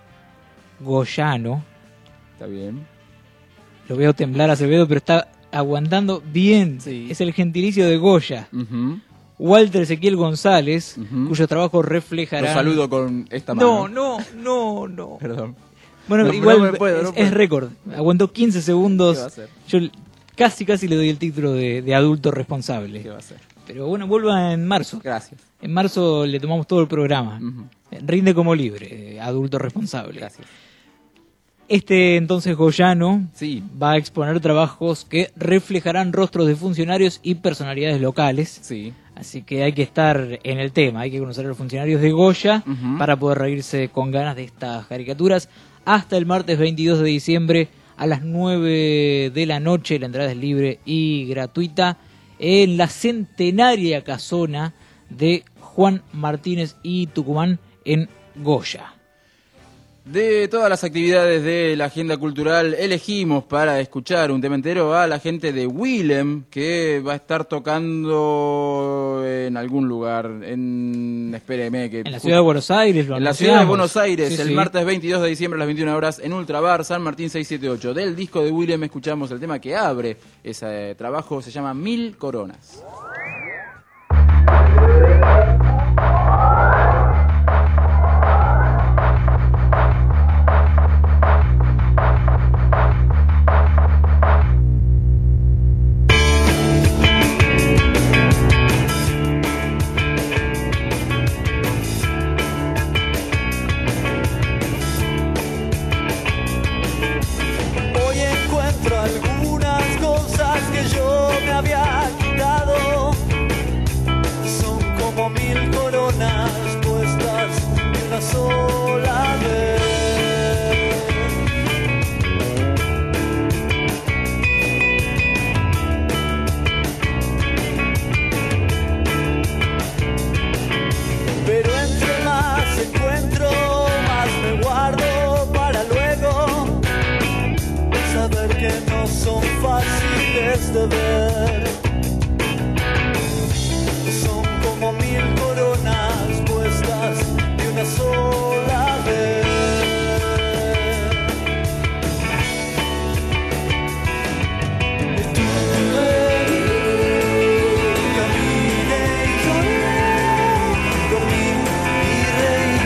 Goyano.
Está bien.
Lo veo temblar a Acevedo, pero está aguantando bien.
Sí.
Es el gentilicio de Goya.
Ujú.
Walter Ezequiel González,
Ujú.
cuyo trabajo reflejará...
Lo saludo con esta mano.
No, no, no, no.
Perdón.
Bueno,
No,
igual
no me puedo, no
es,
puedo.
es récord. Aguantó quince segundos.
¿Qué va a hacer?
Yo casi, casi le doy el título de, de adulto responsable.
¿Qué va a hacer?
Pero bueno, vuelva en marzo.
Gracias.
En marzo le tomamos todo el programa.
Ujú.
Rinde como libre, eh, adulto responsable.
Gracias.
Este entonces Goyano
Sí.
va a exponer trabajos que reflejarán rostros de funcionarios y personalidades locales.
Sí.
Así que hay que estar en el tema, hay que conocer a los funcionarios de Goya
Ujú.
para poder reírse con ganas de estas caricaturas. Hasta el martes veintidós de diciembre a las nueve de la noche. La entrada es libre y gratuita en la centenaria casona de Juan Martínez y Tucumán en Goya.
De todas las actividades de la agenda cultural, elegimos para escuchar un tema entero a la gente de Willem, que va a estar tocando en algún lugar, en... espéreme que...
En la ciudad de Buenos Aires, lo
En la
anunciamos.
ciudad de Buenos Aires,
Sí,
el
sí.
martes veintidós de diciembre a las veintiuna horas, en Ultrabar, San Martín seiscientos setenta y ocho. Del disco de Willem escuchamos el tema que abre ese trabajo, se llama Mil Coronas.
Hoy encuentro algunas cosas que yo me había quitado. Son como mil coronas puestas de una sola vez. Pero entre más encuentro, más me guardo para luego saber que no son fáciles de ver. Son como mil coronas puestas de una sola vez. Estuve y caminé y lloré, dormí y reí.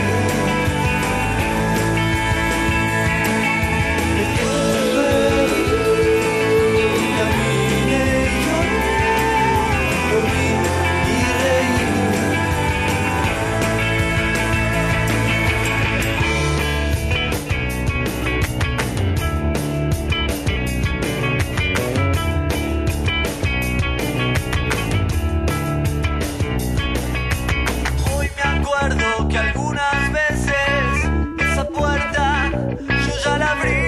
Hoy me acuerdo que algunas veces esa puerta yo ya la abrí.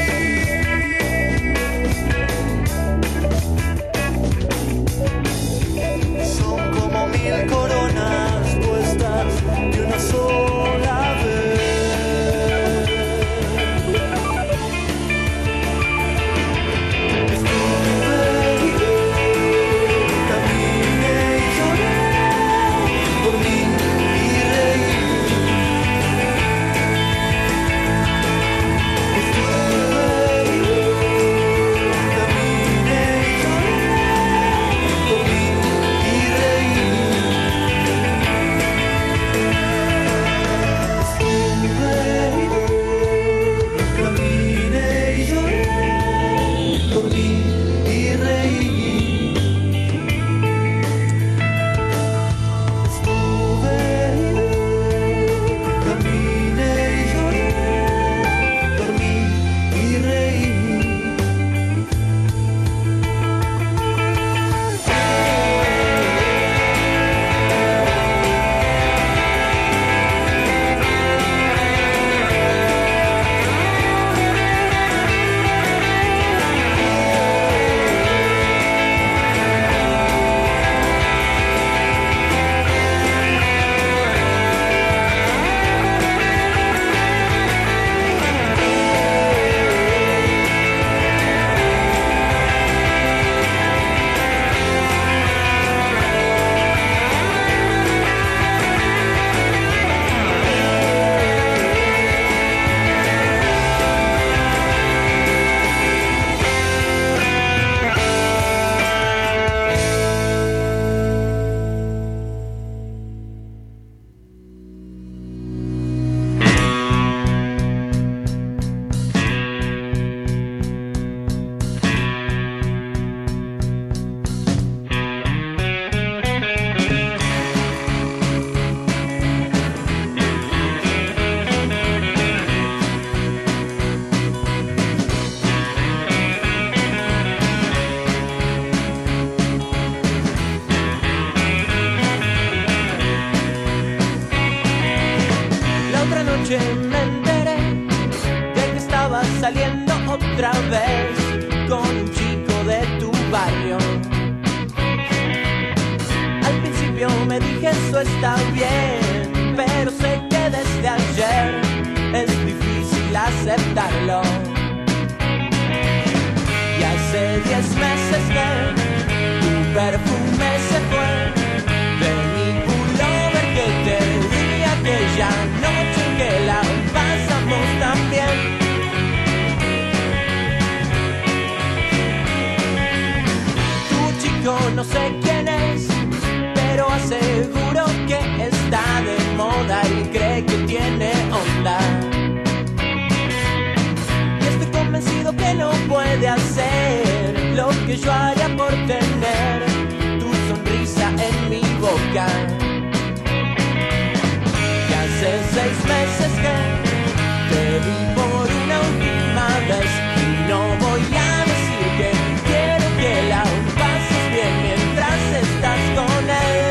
Son como mil coronas puestas de una sola vez. Estuve, caminé y lloré, dormí y reí. Estuve, caminé y lloré, dormí y reí. Estuve, caminé y lloré, dormí y reí. Estuve, caminé y lloré, dormí y reí. La otra noche me enteré de que estaba saliendo otra vez con un chico de tu barrio. Al principio me dije eso está bien, pero sé que desde ayer es difícil aceptarlo. Y hace diez meses que tu perfume se fue de mi pullover que te di aquella noche en que la pasamos tan bien. Tu chico no sé quién es, pero aseguro que está de moda y cree que tiene onda. Y estoy convencido que no puede hacer lo que yo haría por tener tu sonrisa en mi boca. Y hace seis meses que te vi por una última vez y no voy a decir que quiero que la pases bien mientras estás con él.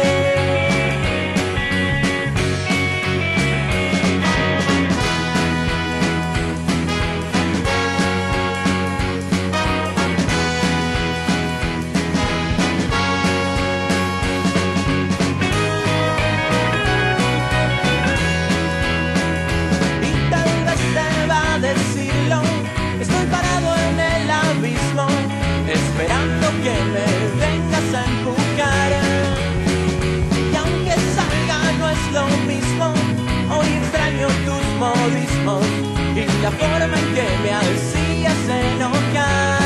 Estoy parado en el abismo, esperando que me vengas a empujar. Y aunque salga no es lo mismo, hoy extraño tus modismos y la forma en que me hacías enojar.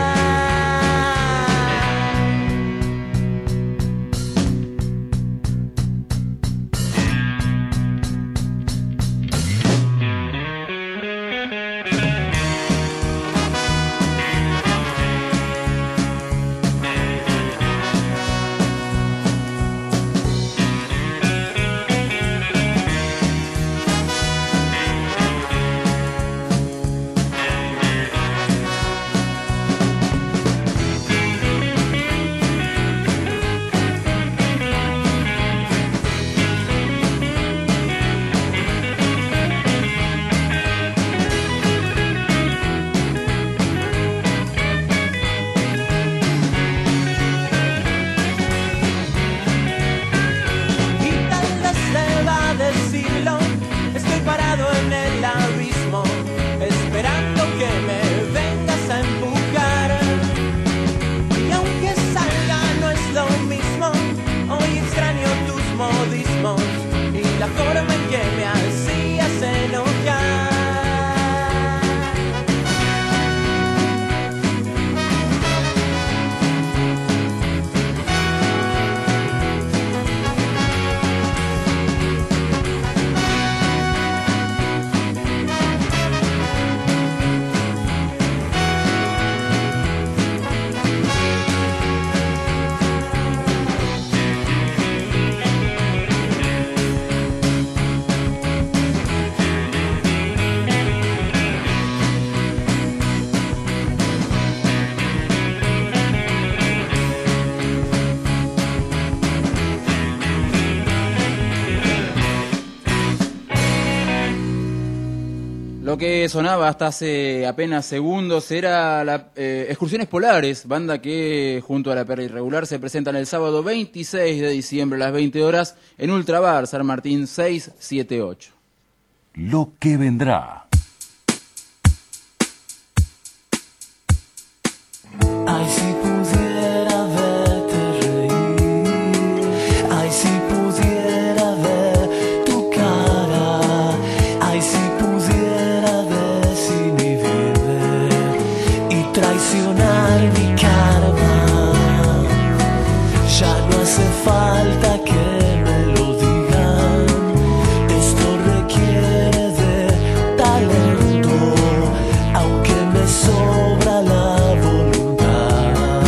Lo que sonaba hasta hace apenas segundos era la, eh, Excursiones Polares, banda que junto a La Perla Irregular se presentan el sábado veintiséis de diciembre a las veinte horas en Ultrabar, San Martín seiscientos setenta y ocho.
Lo que vendrá.
Ay, si pudiera verte reír, ay, si pudiera ver tu cara, ay, si pudiera desinhibirme y traicionar mi karma. Ya no hace falta que me lo digan, esto requiere de talento, aunque me sobra la voluntad.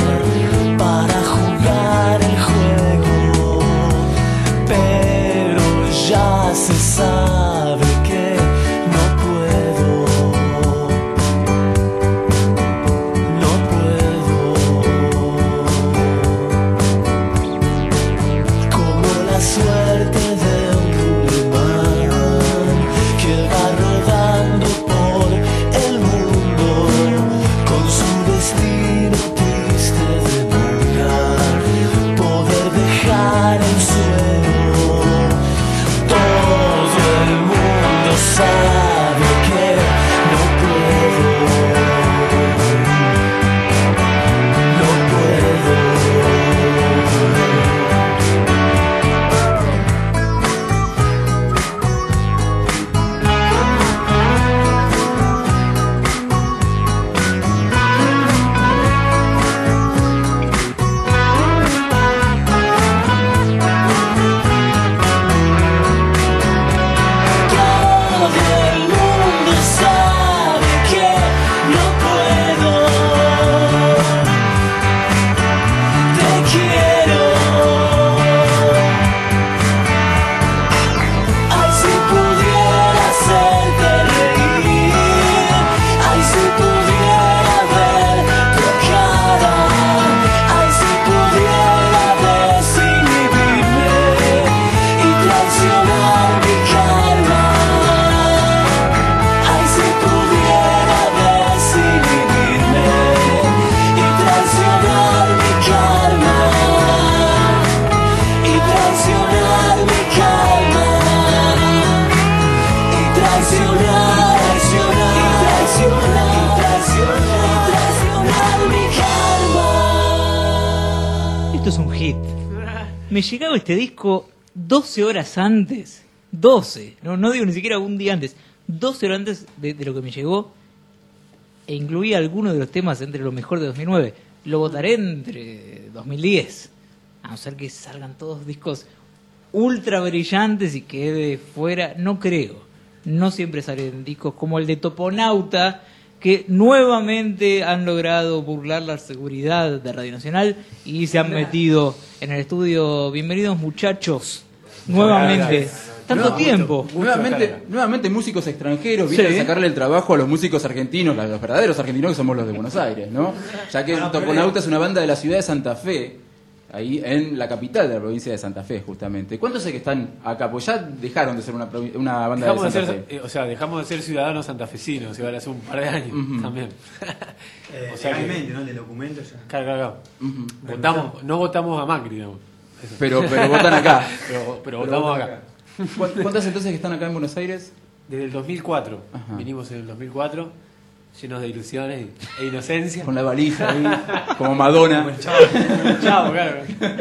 me llegaba este disco doce horas antes, doce, no, no digo ni siquiera un día antes, doce horas antes de, de lo que me llegó, e incluía algunos de los temas entre lo mejor de dos mil nueve. Lo votaré entre dos mil diez, a no ser que salgan todos discos ultra brillantes y quede fuera, no creo. No siempre salen discos como el de Toponauta, que nuevamente han logrado burlar la seguridad de Radio Nacional y se han metido en el estudio. Bienvenidos, muchachos, nuevamente. Tanto
No,
tiempo.
gusto, nuevamente, nuevamente músicos extranjeros vienen
Sí.
a sacarle el trabajo a los músicos argentinos, los verdaderos argentinos que somos los de Buenos Aires, ¿no? Ya que
Bueno, pero-
Toponauta es una banda de la ciudad de Santa Fe, ahí en la capital de la provincia de Santa Fe, justamente. ¿Cuántos sé que están acá? Pues ya dejaron de ser una, provi- una banda
Dejamos
de
de
Santa
ser,
Fe.
eh, o sea, dejamos de ser ciudadanos santafesinos, igual hace un par de años
Ujú.
también.
Eh,
O sea que-
legalmente, ¿no? El de documento ya.
Claro, claro, claro.
Ujú.
Votamos, no votamos a Macri, digamos. Eso.
Pero, pero votan acá.
Pero, pero votamos acá.
¿Cu- ¿Cuántas entonces que están acá en Buenos Aires?
Desde el dos mil cuatro,
Ajá.
vinimos en el dos mil cuatro, llenos de ilusiones y- e inocencia.
Con la valija ahí, como Madonna.
Chao, claro.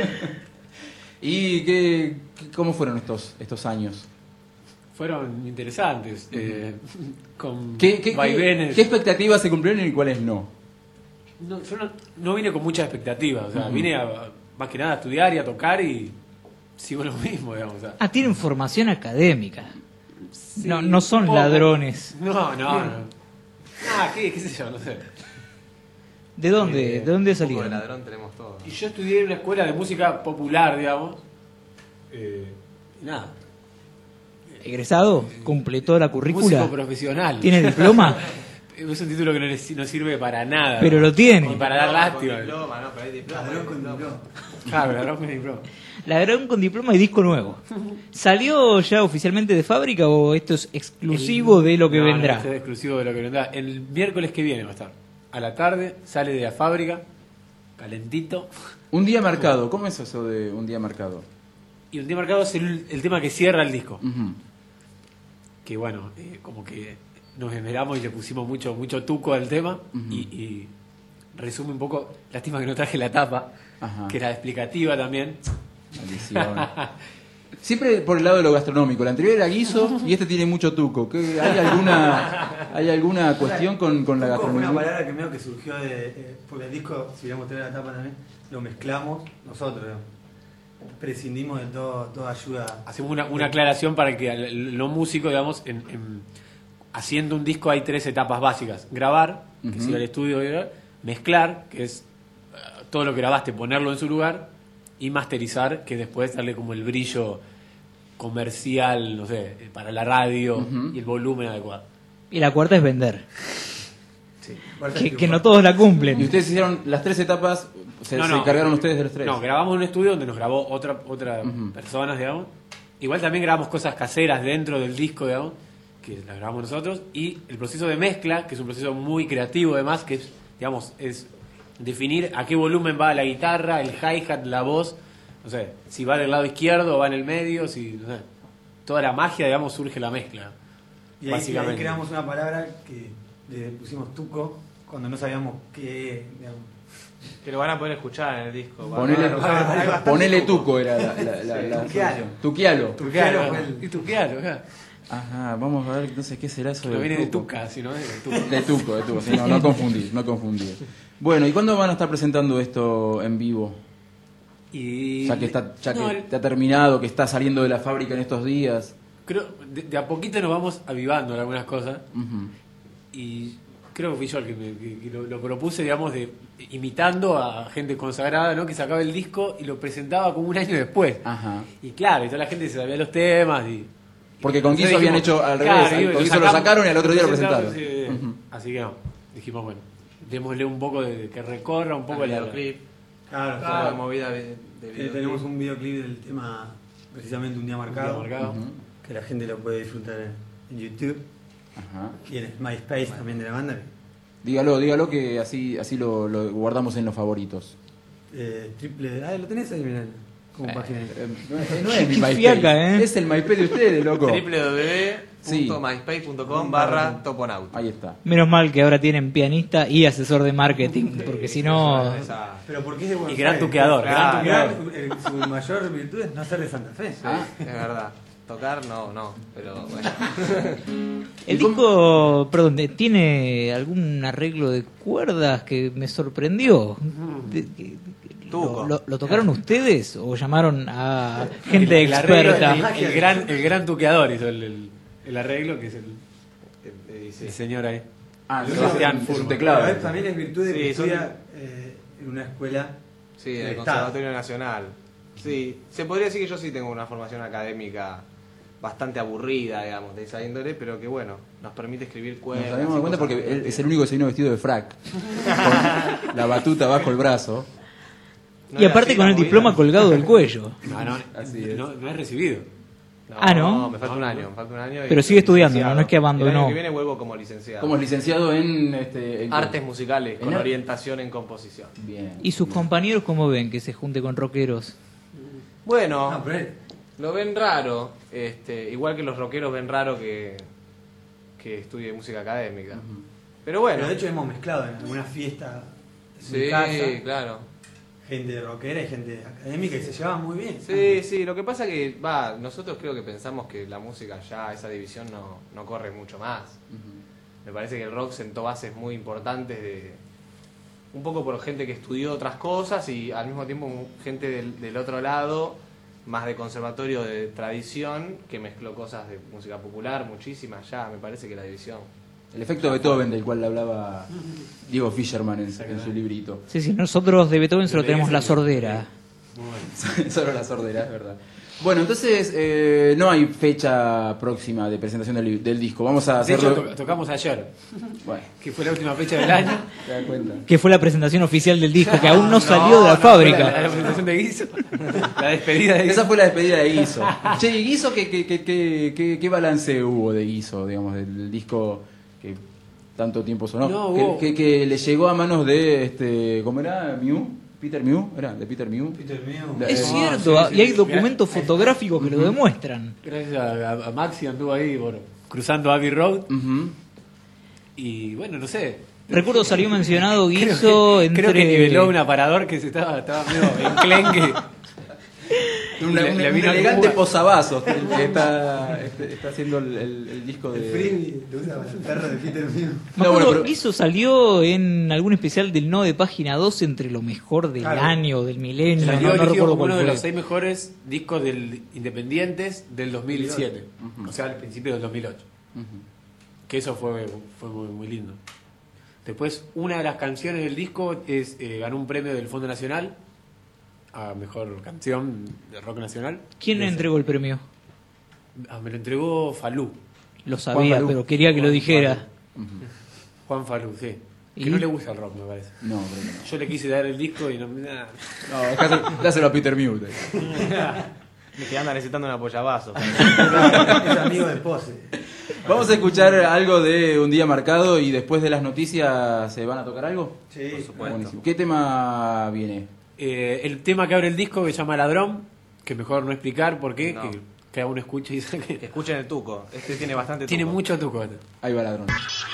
¿Y qué, qué- cómo fueron estos, estos años?
Fueron interesantes, eh, con
¿Qué, qué,
vaivenes.
qué, qué expectativas se cumplieron y cuáles no?
No, yo no, no vine con muchas expectativas, o sea,
Ujú.
vine a, más que nada a estudiar y a tocar y sigo lo mismo, digamos. O sea.
Ah, tienen formación académica.
Sí,
no, no son
un poco.
ladrones.
No, no, no. Ah, ¿qué, qué sé yo, no sé.
¿De dónde? ¿De dónde
Un poco de
salieron?
ladrón tenemos todo.
Y yo estudié en una escuela de música popular, digamos. Eh, y nada.
¿Egresado? ¿Completó la currícula?
Músico profesional.
¿Tiene diploma?
Es un título que no, le- no sirve para nada.
Pero lo tiene.
Ni para dar lástima.
Diploma, no, pero hay diploma.
Ladrón con
diploma.
diploma.
Claro, ladrón con diploma.
Ladrón con diploma y disco nuevo. ¿Salió ya oficialmente de fábrica o esto es exclusivo de lo que
No, no,
vendrá?
este es exclusivo de lo que vendrá. El miércoles que viene va a estar. A la tarde sale de la fábrica, calentito.
Un día marcado, ¿cómo es eso de un día marcado?
Y un día marcado es el, el tema que cierra el disco.
Ujú.
Que bueno, eh, como que nos esmeramos y le pusimos mucho mucho tuco al tema.
Ujú.
y, y resume un poco, lástima que no traje la tapa,
Ajá.
que era explicativa también.
Maldición. Siempre por el lado de lo gastronómico. La anterior era guiso y este tiene mucho tuco. ¿Qué- ¿Hay alguna hay alguna cuestión con, con la
Tuco fue una
gastronomía?
palabra que medio que surgió de. eh, porque el disco, si hubiéramos tenido la tapa también, lo mezclamos nosotros, digamos. Prescindimos de todo, toda ayuda.
Hacemos una, una aclaración para que al- los músicos, digamos, en, en- haciendo un disco hay tres etapas básicas. Grabar, que
Ujú.
siga el estudio, ¿verdad? Mezclar, que es eh, todo lo que grabaste, ponerlo en su lugar, y masterizar, que después darle como el brillo comercial, no sé, para la radio
Ujú.
y el volumen adecuado.
Y la cuarta es vender.
Sí.
Que, que no todos la
Y
cumplen.
ustedes hicieron las tres etapas, se,
No,
se
no.
encargaron ustedes de los tres.
No, grabamos en un estudio donde nos grabó otra, otra
Ujú.
personas, digamos. Igual también grabamos cosas caseras dentro del disco, digamos, que las grabamos nosotros. Y el proceso de mezcla, que es un proceso muy creativo además, que es, digamos, es definir a qué volumen va la guitarra, el hi-hat, la voz. No sé, si va del lado izquierdo o va en el medio, si, no sé. Toda la magia, digamos, surge la mezcla.
Y ahí,
básicamente.
ahí creamos una palabra que le pusimos tuco cuando no sabíamos qué. Digamos.
Que lo van a poder escuchar en el disco. Va-
Ponele,
va-
va- hay bastante
ponele
tuco.
tuco era la, la, la,
Sí,
la
tuquealo.
solución. Tuquealo.
Tuquealo fue el-
Y tuquealo, claro.
Ajá, vamos a ver entonces qué será eso
No
del
viene de
tuco.
tuca, sino de tuca.
De tuco, de tuco, sí, no, no confundir, no confundir. Bueno, ¿y cuándo van a estar presentando esto en vivo?
Y...
Ya que está, ya
No,
que
el-
está terminado, que está saliendo de la fábrica en estos días.
Creo, de, de a poquito nos vamos avivando en algunas cosas.
Ujú.
Y creo que fui yo el que, me- que- que lo, lo propuse, digamos, de imitando a gente consagrada, ¿no? Que sacaba el disco y lo presentaba como un año después.
Ajá.
Y claro, y toda la gente se sabía los temas. Y,
Porque con
entonces
Guiso habían
dijimos,
hecho al
claro,
revés.
digo,
Con Guiso lo
sacamos,
sacaron y al otro día lo
presentamos,
presentaron.
sí, sí.
Ujú.
Así que no, dijimos, bueno, démosle un poco de que recorra un poco
el
la
videoclip.
Claro,
Toda la
claro.
movida de, de
Eh,
videoclip.
tenemos un videoclip del tema, precisamente un día marcado,
marcado.
Ujú.
que la gente lo puede disfrutar en YouTube
Ajá.
y en MySpace también de la banda.
Dígalo, dígalo que así, así lo, lo guardamos en los favoritos.
Eh, triple. Ah, lo tenés ahí, mirá, como página.
Eh, no, es- no es mi
Qué
MySpace,
fiaca, ¿eh?
es el MySpace de ustedes, loco.
w w w
Sí.
myspace punto com barra toponauta.
Ahí está.
Menos mal que ahora tienen pianista y asesor de marketing, porque si no...
Esa-
Pero porque es de Buenos
Y gran
Aires.
tuqueador,
Claro.
gran tuqueador.
Gran- el- su mayor virtud es no ser de Santa Fe.
Ah,
Es verdad. Tocar, no, no. Pero bueno.
El disco, perdón, de- tiene algún arreglo de cuerdas que me sorprendió. De- de-
Tuco.
¿Lo, lo- lo tocaron ustedes o llamaron a gente
El arreglo,
experta?
el, el gran, el gran tuqueador hizo el, el, el arreglo, que es el,
Eh, sí.
el señor ahí.
ah
Sebastián
es un
Furman.
teclado.
Pero él también es virtud de
Sí,
que
son-
estudia eh, en una escuela.
Sí, en
de
el
Estado.
Conservatorio Nacional. Sí, se podría decir que yo sí tengo una formación académica bastante aburrida, digamos, de esa índole, pero que bueno, nos permite escribir
Nos
cuentas.
habíamos dado
y
cuenta
cosas
porque él es el único que se vino vestido de frac. Con la batuta bajo el brazo.
No
Y
era
aparte
así
con
la
el
movida.
diploma colgado del cuello.
No, no,
Así es.
no, no es recibido.
No,
Ah, ¿no?
me falta un año, me falta un año. y
Pero sigue estudiando,
licenciado.
no es que abandonó.
El año que viene vuelvo como licenciado.
Como licenciado en, este, en
Artes musicales, con
En ar-
orientación en composición.
Bien.
¿Y sus compañeros cómo ven que se junte con rockeros?
Bueno,
No, pero él-
lo ven raro, este, igual que los rockeros ven raro que, que estudie música académica. Pero bueno,
pero de hecho hemos mezclado en alguna fiesta en
sí,
mi casa,
claro.
gente rockera y gente académica y se llevaban muy bien.
Sí, sí, lo que pasa que, va, nosotros creo que pensamos que la música ya, esa división no, no corre mucho más. Me parece que el rock sentó bases muy importantes de un poco por gente que estudió otras cosas y al mismo tiempo gente del, del otro lado, más de conservatorio de tradición, que mezcló cosas de música popular, muchísimas ya, me parece que la división.
El efecto Beethoven del cual hablaba Diego Fisherman en, en su librito.
Sí, sí, nosotros de Beethoven solo tenemos la sordera.
Solo la sordera, es verdad. Bueno, entonces eh, no hay fecha próxima de presentación del, del disco. Vamos a
De hecho,
hacerlo.
to- tocamos ayer,
Bueno,
que fue la última fecha del año.
te das cuenta.
Que fue la presentación oficial del disco, que aún no salió de la
La,
fábrica.
la presentación de Guiso, la despedida de Guiso.
Esa fue la despedida de Guiso. Che, ¿y Guiso qué, qué, qué, qué, qué- qué balance hubo de Guiso, digamos, del, del disco que tanto tiempo sonó?
No,
que,
hubo-
que, que le llegó a manos de, este, ¿cómo era? Mew, Peter Mew, ¿era? De Peter Mew.
Peter Mew.
La-
Es
eh,
cierto,
sí, sí,
y hay
sí.
documentos fotográficos que lo demuestran.
Gracias a, a- a Maxi anduvo ahí por, cruzando Abbey Road.
Ujú.
Y bueno, no sé.
Recuerdo salió mencionado
Creo
Guiso
que,
entre...
creo que niveló un aparador que se estaba, estaba medio enclenque.
Un,
Le-
un-
le
un
vino
elegante
Cuba.
posavasos que que está, este, está haciendo el, el- el disco
El
de...
Free lo usa para el perro de Peter Mew.
Me
No,
acuerdo,
bueno, pero-
Guiso salió en algún especial del No de Página dos entre lo mejor del
Claro.
año, del milenio,
Salió
no, no
elegido
recuerdo
como
cuál
uno de
fue.
los seis mejores discos del independientes del dos mil siete. O sea, al principio del dos mil ocho. Que eso fue, fue muy, muy lindo. Después, una de las canciones del disco es eh, ganó un premio del Fondo Nacional a mejor canción de rock nacional.
¿Quién le
Ese.
entregó el premio?
Ah, me lo entregó Falú.
Lo sabía,
Falú.
pero quería que lo
Juan
dijera.
Juan Falú, sí.
¿Y?
Que no le gusta el rock, me parece.
No, creo que no.
Yo le quise dar el disco y no me da.
No, dejáselo- dáselo a Peter Mew. te-
Me que anda necesitando un apoyabazo.
Es amigo de Pose.
Vamos a escuchar algo de Un Día Marcado y después de las noticias ¿se van a tocar algo?
Sí,
Por supuesto.
Buenísimo. ¿Qué tema viene?
Eh, el tema que abre el disco que se llama Ladrón, que mejor no explicar por qué,
No.
que cada uno escucha y dice
Que
que
escuchen el tuco. Este tiene bastante tuco.
tiene mucho tuco. este.
Ahí va Ladrón.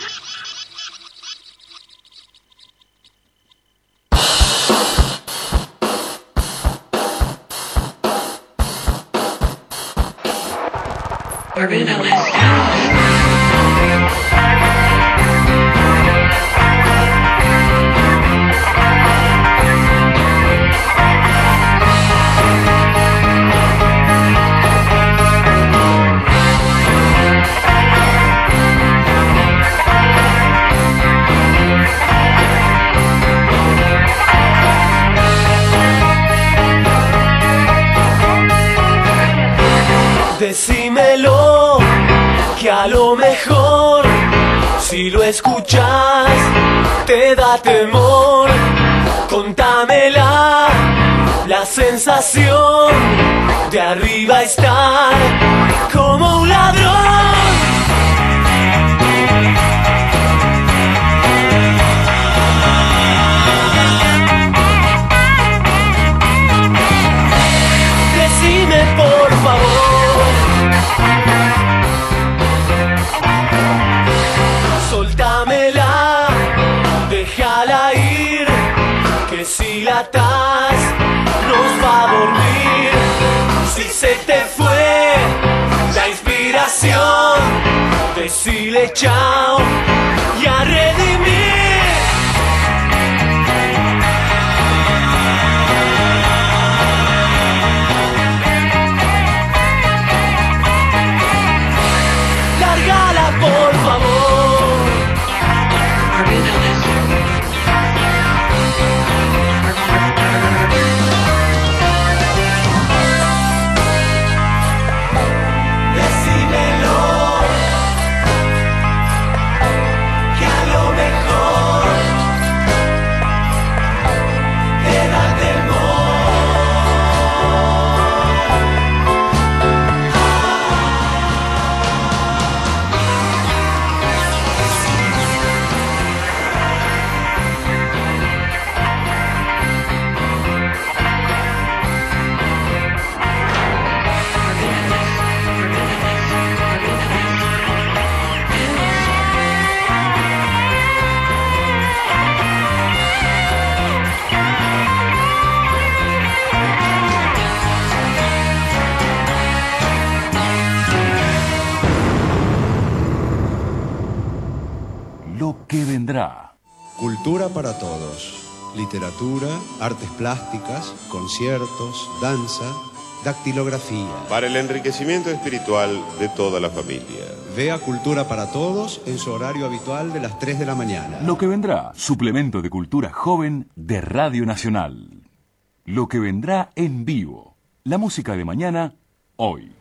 Decímelo, que a lo mejor si lo escuchas te da temor. Contámela, la sensación de arriba estar como un ladrón. Decime por favor atrás nos va a dormir. Si se te fue la inspiración, decile chao y a redimir. Lárgala por favor.
Lo que vendrá.
Cultura para todos. Literatura, artes plásticas, conciertos, danza, dactilografía.
Para el enriquecimiento espiritual de toda la familia.
Vea Cultura para Todos en su horario habitual de las tres de la mañana.
Lo que vendrá, suplemento de cultura joven de Radio Nacional. Lo que vendrá en vivo. La música de mañana, hoy.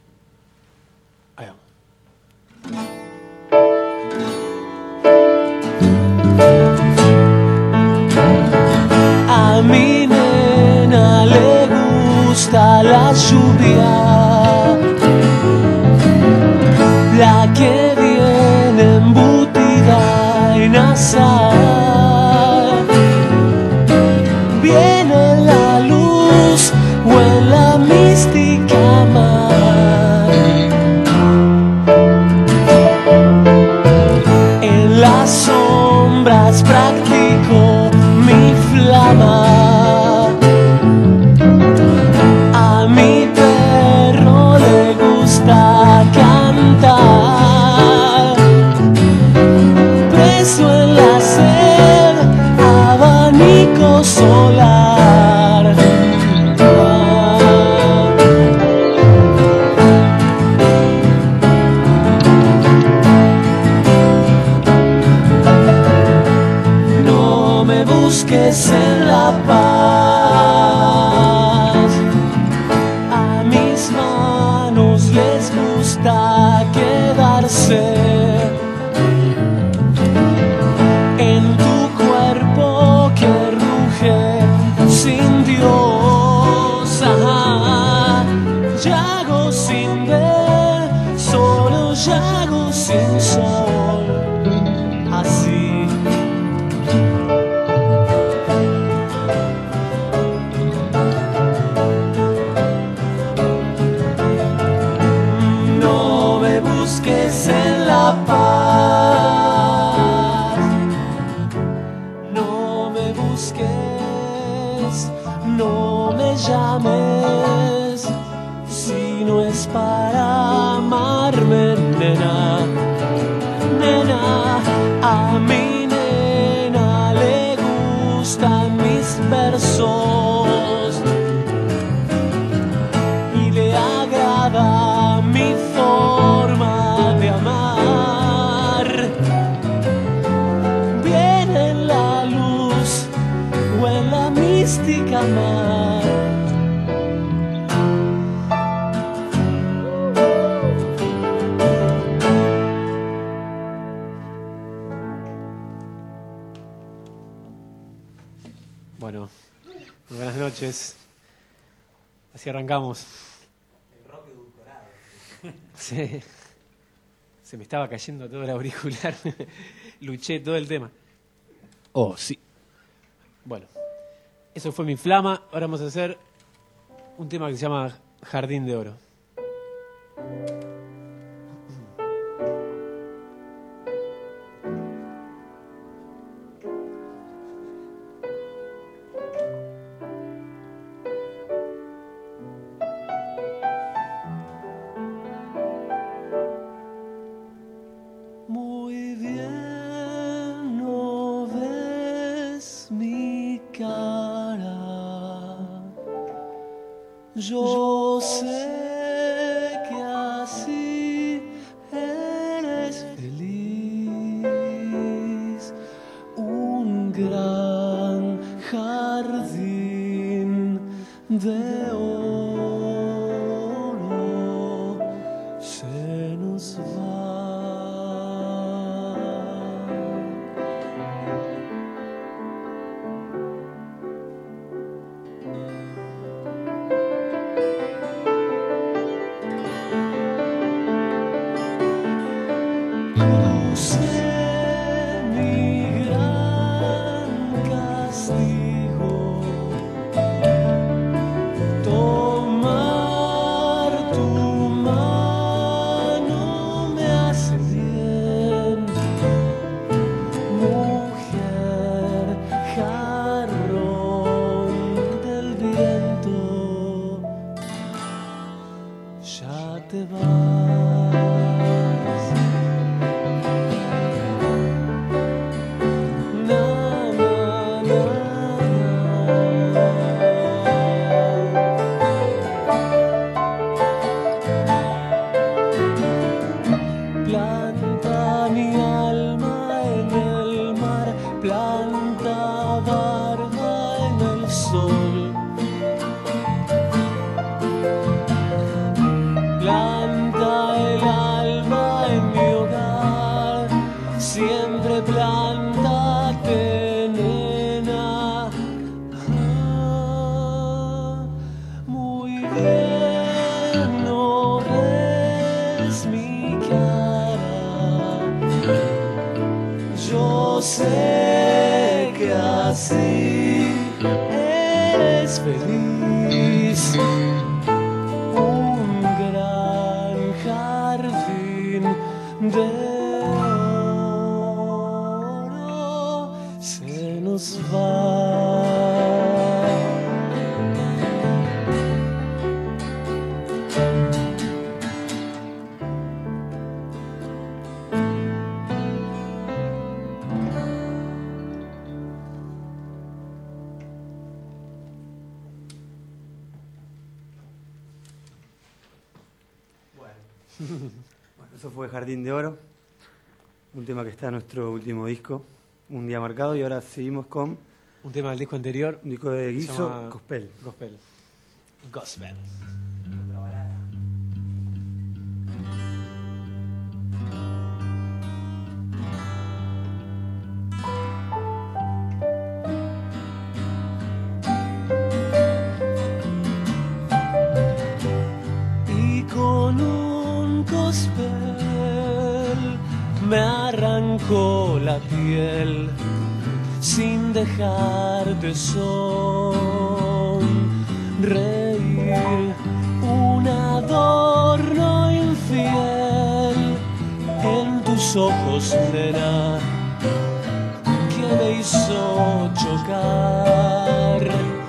A mi nena le gusta la lluvia, la que viene embutida en azar. Viene en la luz o en la mística mar. En las sombras practico mi flama. A mi perro le gusta cantar. Preso en la sed, abanico solar. No me busques en la paz. A mis manos les gusta quedarse. En tu cuerpo que ruge sin Dios. Ajá. Llago sin ver, solo llago sin sol. Así. No me busques en la paz. No me busques, no me llames. Si no es para amarme, nena, nena. A mi nena le gustan mis versos y le agrada mi forma de amar. Viene en la luz o en la mística mar.
Bueno, buenas noches. Así arrancamos.
El rock edulcorado.
Sí. Se me estaba cayendo todo el auricular. Luché todo el tema. Oh, sí. Bueno, eso fue mi flama. Ahora vamos a hacer un tema que se llama Jardín de Oro.
nos va. Crucé mi gran castigo, tomar tu mano me hace bien, mujer, jarrón del viento, ya te vas. Na, na, na, Planta mi alma en el mar, planta barba en el sol. Planta el alma en mi hogar, siempre plántate, nena. Ah, muy bien, no ves mi cara. Yo sé que así eres feliz. Un gran jardín de oro se nos va.
Bueno, eso fue Jardín de Oro, un tema que está en nuestro último disco, Un Día Marcado, y ahora seguimos con
Un tema del disco anterior.
un disco de
Se
Guiso,
llama
Gospel.
Gospel. Gospel.
Y con un gospel me arrancó la piel sin dejar de sonreír. Un adorno infiel en tus ojos, nena, que me hizo chocar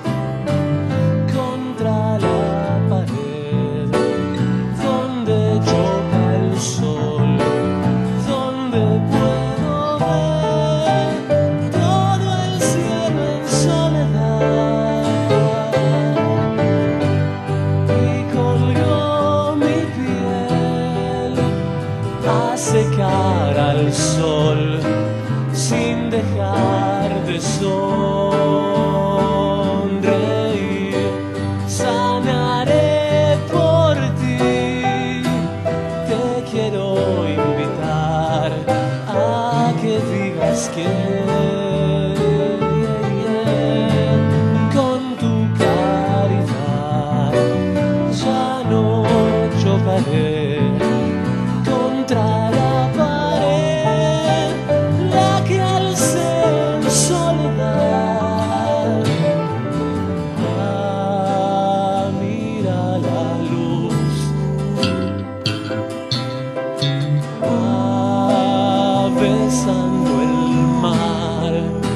contra la pared donde choca el sol, donde puedo ver todo el cielo en soledad. Y colgó mi piel a secar al sol sin dejar de sonreír. Sanaré por ti, te quiero invitar a que digas que con tu caridad ya no chocaré contra la pared, la que alcé en soledad. Ah, mira la luz. Ah, besando el mar.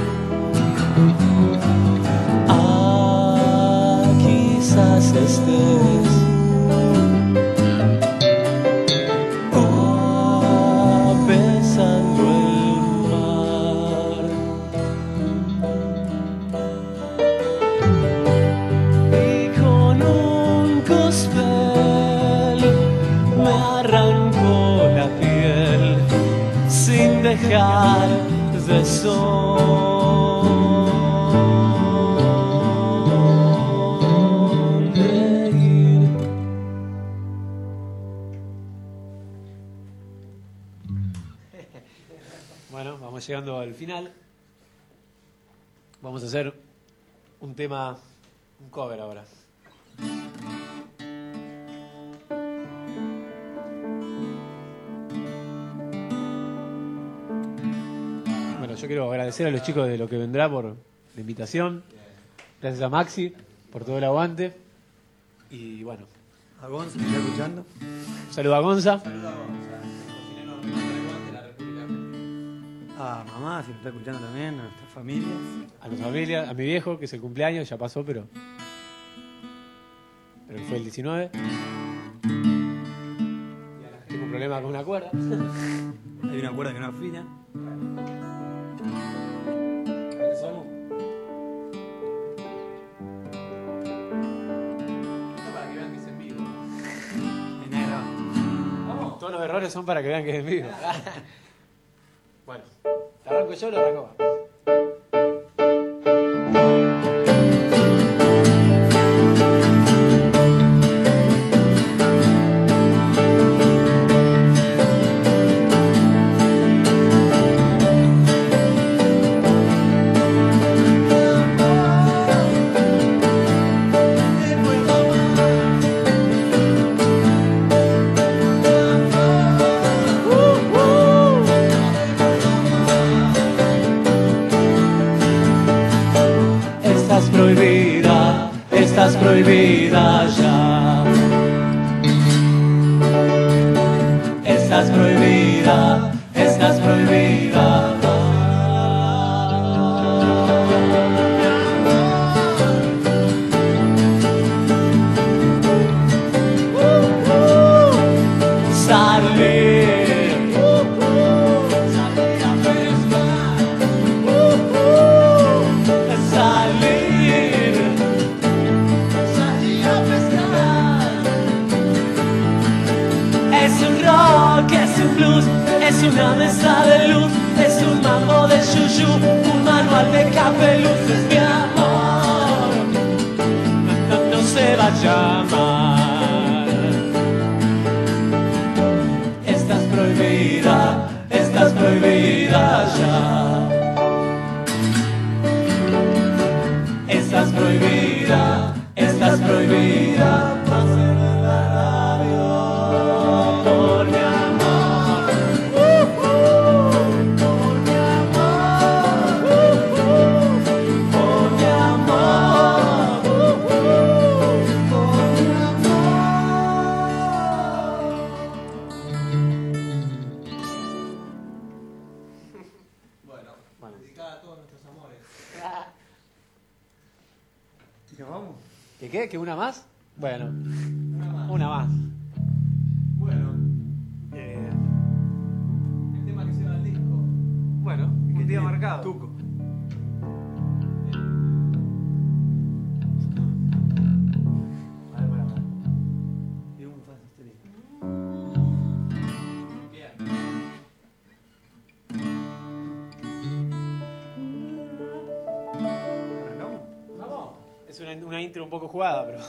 Ah, quizás estés ah, besando el mar. Y con un gospel me arrancó la piel sin dejar de sonreír.
Bueno, vamos llegando al final. Vamos a hacer un tema, un cover ahora. Bueno, yo quiero agradecer a los chicos de Lo que Vendrá por la invitación. Gracias a Maxi por todo el aguante. Y bueno.
A Gonza, ¿me está escuchando?
Saludo a Gonza.
A mamá, si me está escuchando también, a nuestras familias.
A nuestra familia, a mi viejo, que es el cumpleaños, ya pasó, pero. Pero fue el diecinueve. Tengo un problema con una cuerda.
Hay una cuerda que no afina.
Somos. Para que vean que es en vivo. Vamos, todos los errores son para que vean que es en vivo. Bueno, ¿te arranco yo o lo arranco?
Estás prohibida ya. Estás prohibida, estás prohibida. Salir, salir a pescar, salir. Es un rock, es un blues, es una mesa de luz, es un mambo de yuyu, un manual de capeluces, mi amor, no, no, no se va a llamar. Estás prohibida, estás prohibida ya. Estás prohibida, estás prohibida.
¿Qué qué? ¿Que una más? Bueno,
Una más.
una más.
Bueno,
Eh,
el tema que cierra el disco.
bueno,
¿Qué
un día
tiene?
marcado.
Tuco.
A ver, para, para.
Y un fast street.
Bien.
¿Arrancamos?
Vamos. Es una, una intro un poco jugada, pero.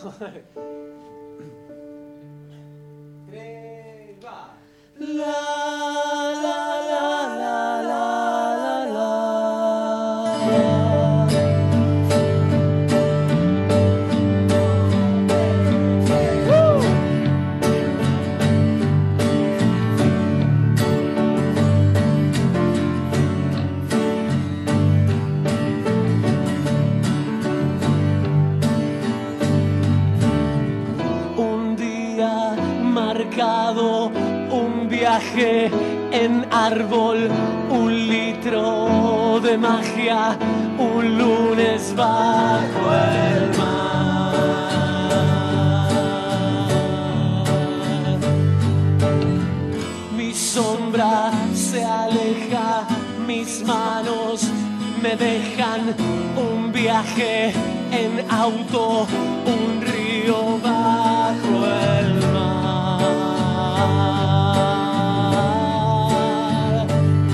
Tres, va.
La la la la la la la.
Un día marcado, un viaje en árbol, un litro de magia, un lunes bajo el mar. Mi sombra se aleja, mis manos me dejan, un viaje en auto, un río bajo el mar.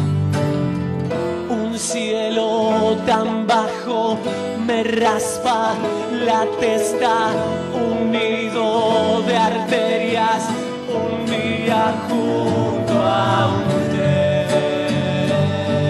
Un cielo tan bajo me raspa la testa, un nido de arterias, un día junto a usted.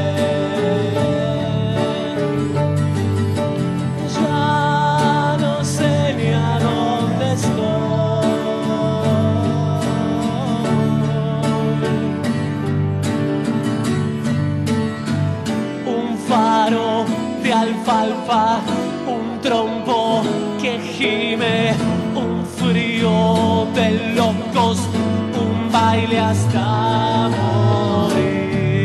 alfalfa, un trompo que gime, un frío de locos, un baile hasta morir.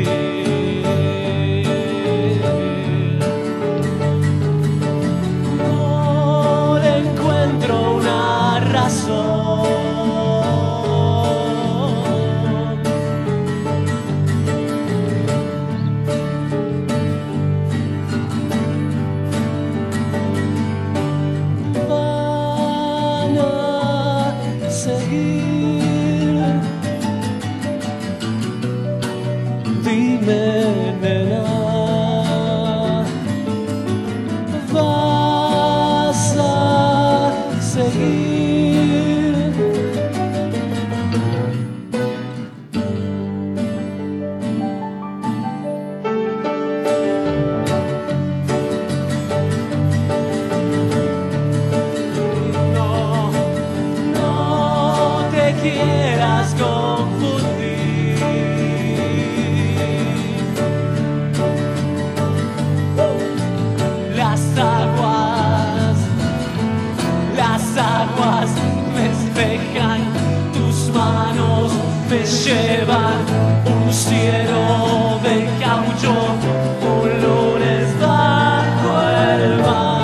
No le encuentro una razón. Dime, nena, vas a seguir. No, no te quieras confundir. Las aguas, las aguas me espejan, tus manos me llevan, un cielo de caucho, un lunes bajo el mar.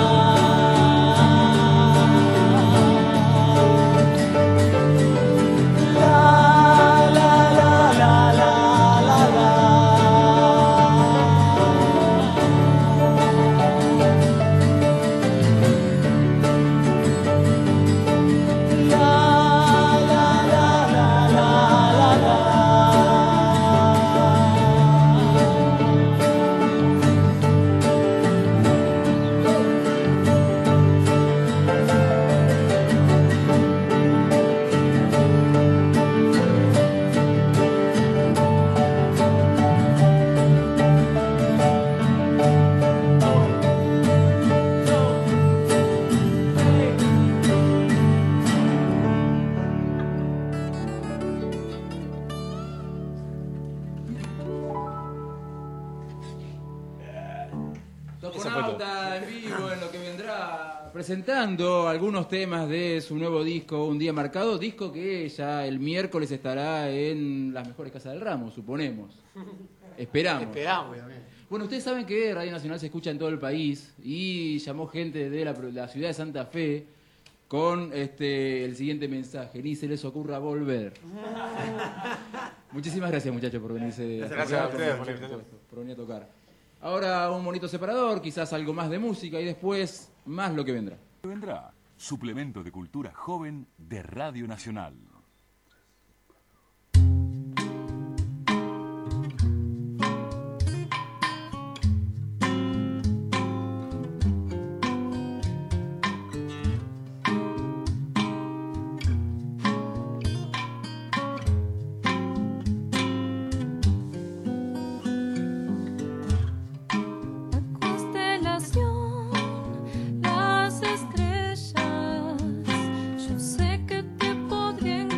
La, la, la, la, la, la, la.
Toconauta en vivo en lo que vendrá, presentando algunos temas de su nuevo disco, Un Día Marcado, disco que ya el miércoles estará en las mejores casas del ramo, suponemos. Esperamos.
Esperamos, obviamente.
Bueno, ustedes saben que Radio Nacional se escucha en todo el país y llamó gente de la, la ciudad de Santa Fe con este el siguiente mensaje: ni se les ocurra volver. Muchísimas gracias, muchachos, por venirse
Gracias, gracias a ustedes por la
por, por venir a tocar. Ahora un bonito separador, quizás algo más de música y después más lo que vendrá.
Vendrá suplemento de cultura joven de Radio Nacional.
Las estrellas, yo sé que te podrían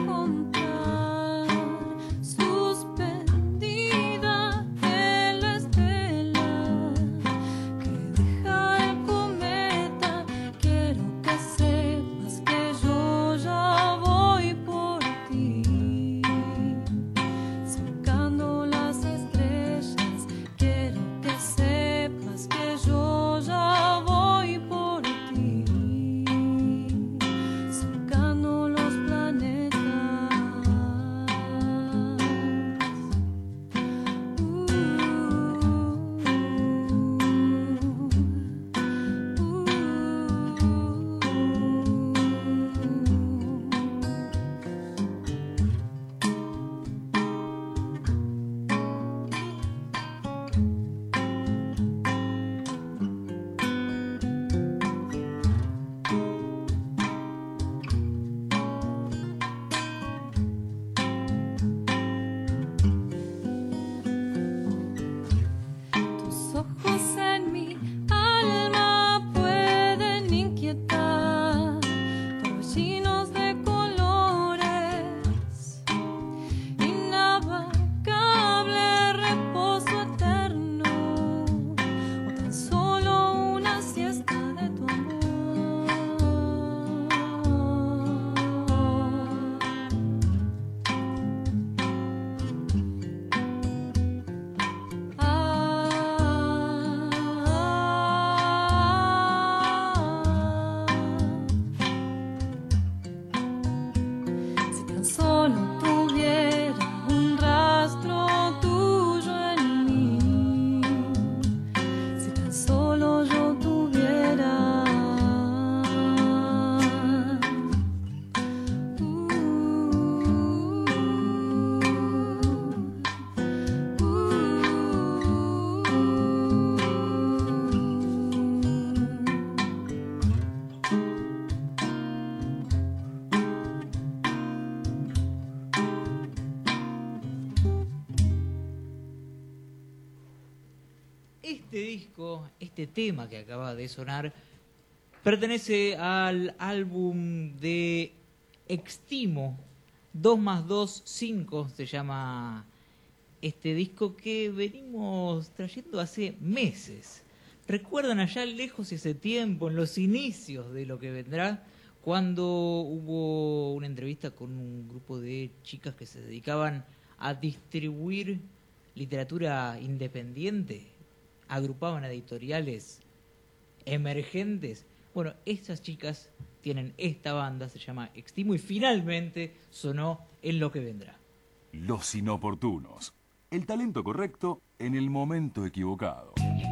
este disco, este tema que acaba de sonar, pertenece al álbum de Extimo, dos más dos, cinco, se llama este disco que venimos trayendo hace meses. ¿Recuerdan allá lejos ese tiempo, en los inicios de Lo que vendrá, cuando hubo una entrevista con un grupo de chicas que se dedicaban a distribuir literatura independiente? Agrupaban editoriales emergentes. Bueno, estas chicas tienen esta banda, se llama Extimo, y finalmente sonó en Lo que vendrá.
Los inoportunos. El talento correcto en el momento equivocado.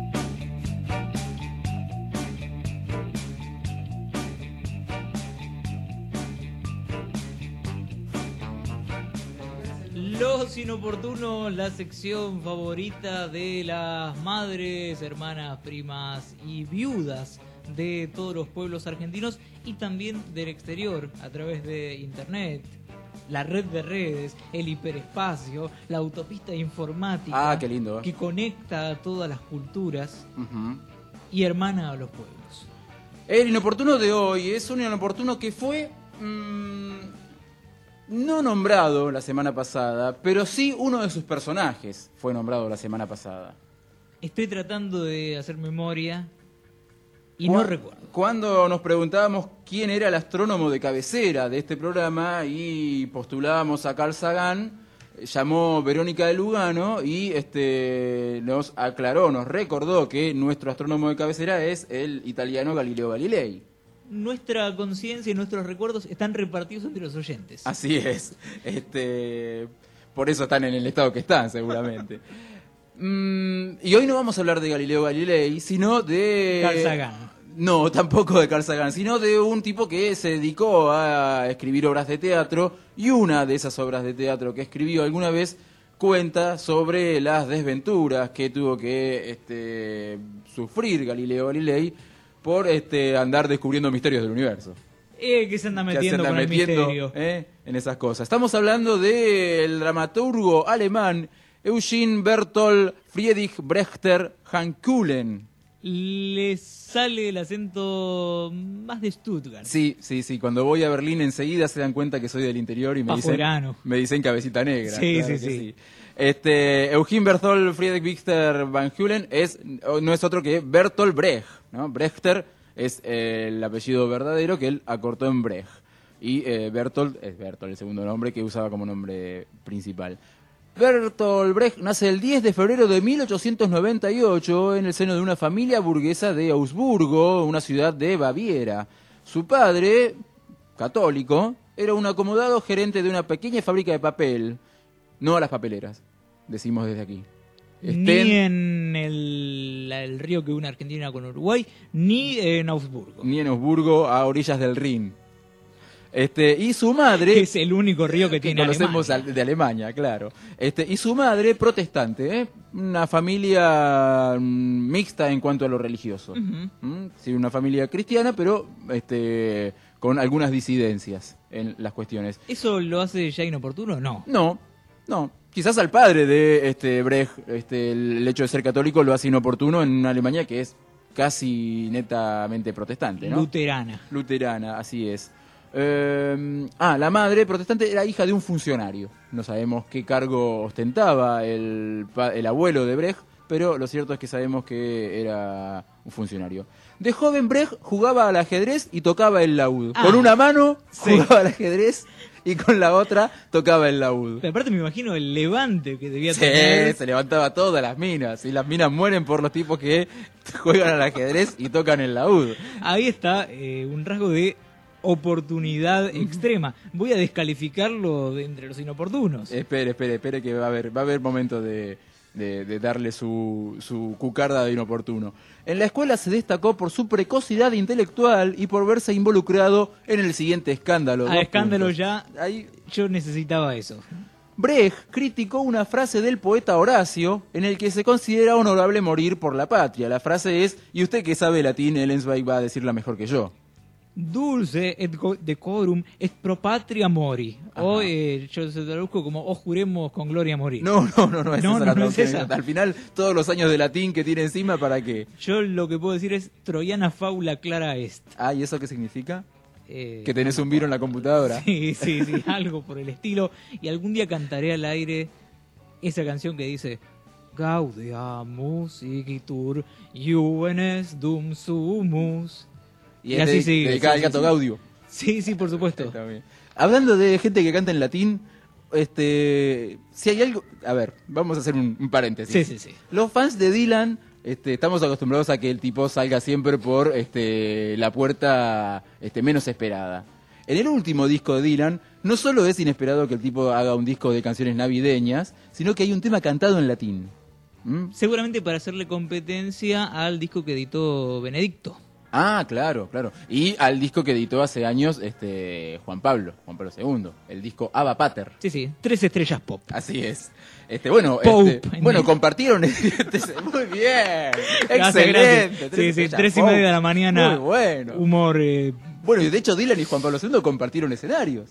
Los inoportunos, la sección favorita de las madres, hermanas, primas y viudas de todos los pueblos argentinos y también del exterior, a través de internet, la red de redes, el hiperespacio, la autopista informática.
Ah, qué lindo, ¿eh?
Que conecta a todas las culturas
Uh-huh.
y hermana a los pueblos.
El inoportuno de hoy es un inoportuno que fue mmm, no nombrado la semana pasada, pero sí uno de sus personajes fue nombrado la semana pasada.
Estoy tratando de hacer memoria y
Cu-
no recuerdo.
Cuando nos preguntábamos quién era el astrónomo de cabecera de este programa y postulábamos a Carl Sagan, llamó Verónica de Lugano y este nos aclaró, nos recordó que nuestro astrónomo de cabecera es el italiano Galileo Galilei.
Nuestra conciencia y nuestros recuerdos están repartidos entre los oyentes.
Así es. Este, por eso están en el estado que están, seguramente. Mm, y hoy no vamos a hablar de Galileo Galilei, sino de...
Carl Sagan.
No, tampoco de Carl Sagan, sino de un tipo que se dedicó a escribir obras de teatro, y una de esas obras de teatro que escribió alguna vez cuenta sobre las desventuras que tuvo que este, sufrir Galileo Galilei por este, andar descubriendo misterios del universo.
Eh, que se anda
Ya se
metiendo
anda
con
metiendo,
el misterio.
eh, en esas cosas. Estamos hablando del dramaturgo alemán Eugen Bertolt Friedrich Brechter Hankulen.
Le sale el acento más de Stuttgart.
Sí, sí, sí. Cuando voy a Berlín enseguida se dan cuenta que soy del interior y me dicen,
Pajuerano.
me dicen cabecita negra.
Sí,
claro
sí,
que
sí.
Este, Eugen Bertolt Friedrich Brechter Van Hulen es, no es otro que Bertolt Brecht, ¿no? Brechter es eh, el apellido verdadero que él acortó en Brecht. Y eh, Bertolt es Bertolt, el segundo nombre que usaba como nombre principal. Bertolt Brecht nace el diez de febrero de mil ochocientos noventa y ocho en el seno de una familia burguesa de Augsburgo, una ciudad de Baviera. Su padre, católico, era un acomodado gerente de una pequeña fábrica de papel. No a las papeleras, decimos desde aquí.
Ni en el, el río que une Argentina con Uruguay, ni en Augsburgo.
Ni en Augsburgo, a orillas del Rin. Este, y su madre...
Es el único río que,
que
tiene
conocemos
Alemania.
al- de Alemania, claro. Este, y su madre, protestante, ¿eh? Una familia mm, mixta en cuanto a lo religioso.
Ujú.
¿Mm? Sí, una familia cristiana, pero este, con algunas disidencias en las cuestiones.
¿Eso lo hace ya inoportuno? No.
No, no. Quizás al padre de este Brecht, este, el hecho de ser católico lo hace inoportuno en una Alemania que es casi netamente protestante, ¿no?
Luterana.
Luterana, así es. Eh, ah, la madre protestante era hija de un funcionario. No sabemos qué cargo ostentaba el, pa- el abuelo de Brecht, pero lo cierto es que sabemos que era un funcionario. De joven Brecht jugaba al ajedrez y tocaba el laúd.
Ah,
con una mano
sí.
jugaba al ajedrez y con la otra tocaba el laúd.
Pero aparte me imagino el levante que debía
Sí,
tener.
se levantaba todas las minas. Y las minas mueren por los tipos que juegan al ajedrez y tocan el laúd.
Ahí está eh, un rasgo de oportunidad extrema. Voy a descalificarlo de entre los inoportunos.
Espere, espere, espere que va a haber, va a haber momento de, de, de darle su, su cucarda de inoportuno. En la escuela se destacó por su precocidad intelectual y por verse involucrado en el siguiente escándalo.
A
Dos
escándalo
puntos.
ya,
Ahí,
yo necesitaba eso.
Brecht criticó una frase del poeta Horacio en el que se considera honorable morir por la patria. La frase es, y usted que sabe latín, Ellensweig va a decirla mejor que yo.
Dulce et co- decorum est pro patria mori.
Ajá.
O eh, yo se traduzco como o juremos con gloria morir.
No, no, no, no es
No,
esa
no,
la
no es
traducción.
esa.
Al final, todos los años de latín que tiene encima, ¿para qué?
Yo lo que puedo decir es Troyana faula clara est.
Ah, ¿y eso qué significa?
Eh,
Que tenés un virus en la computadora.
Sí, sí, sí, algo por el estilo. Y algún día cantaré al aire esa canción que dice Gaudeamus igitur juvenes dum sumus.
Y,
Y
es
así
de-
sigue,
dedicada
sí,
al
sí,
gato
sí.
Gaudio.
Sí, sí, por supuesto.
Está bien. Hablando de gente que canta en latín, este, si hay algo, a ver, vamos a hacer un, un paréntesis.
Sí, sí, sí.
Los fans de Dylan, este, estamos acostumbrados a que el tipo salga siempre por este, la puerta este, menos esperada. En el último disco de Dylan, no solo es inesperado que el tipo haga un disco de canciones navideñas, sino que hay un tema cantado en latín. ¿Mm?
Seguramente para hacerle competencia al disco que editó Benedicto.
Ah, claro, claro. Y al disco que editó hace años este Juan Pablo, Juan Pablo segundo, el disco Ava Pater.
Sí, sí, tres estrellas pop.
Así es. Este, bueno,
Pope,
este,
en
bueno,
el-
compartieron este- muy bien.
Gracias,
Excelente.
gracias.
Tres
Sí, sí,
estrellas
tres y
Pope.
media de la mañana.
Muy bueno.
Humor. eh,
Bueno, y de hecho Dylan y Juan Pablo segundo compartieron escenarios.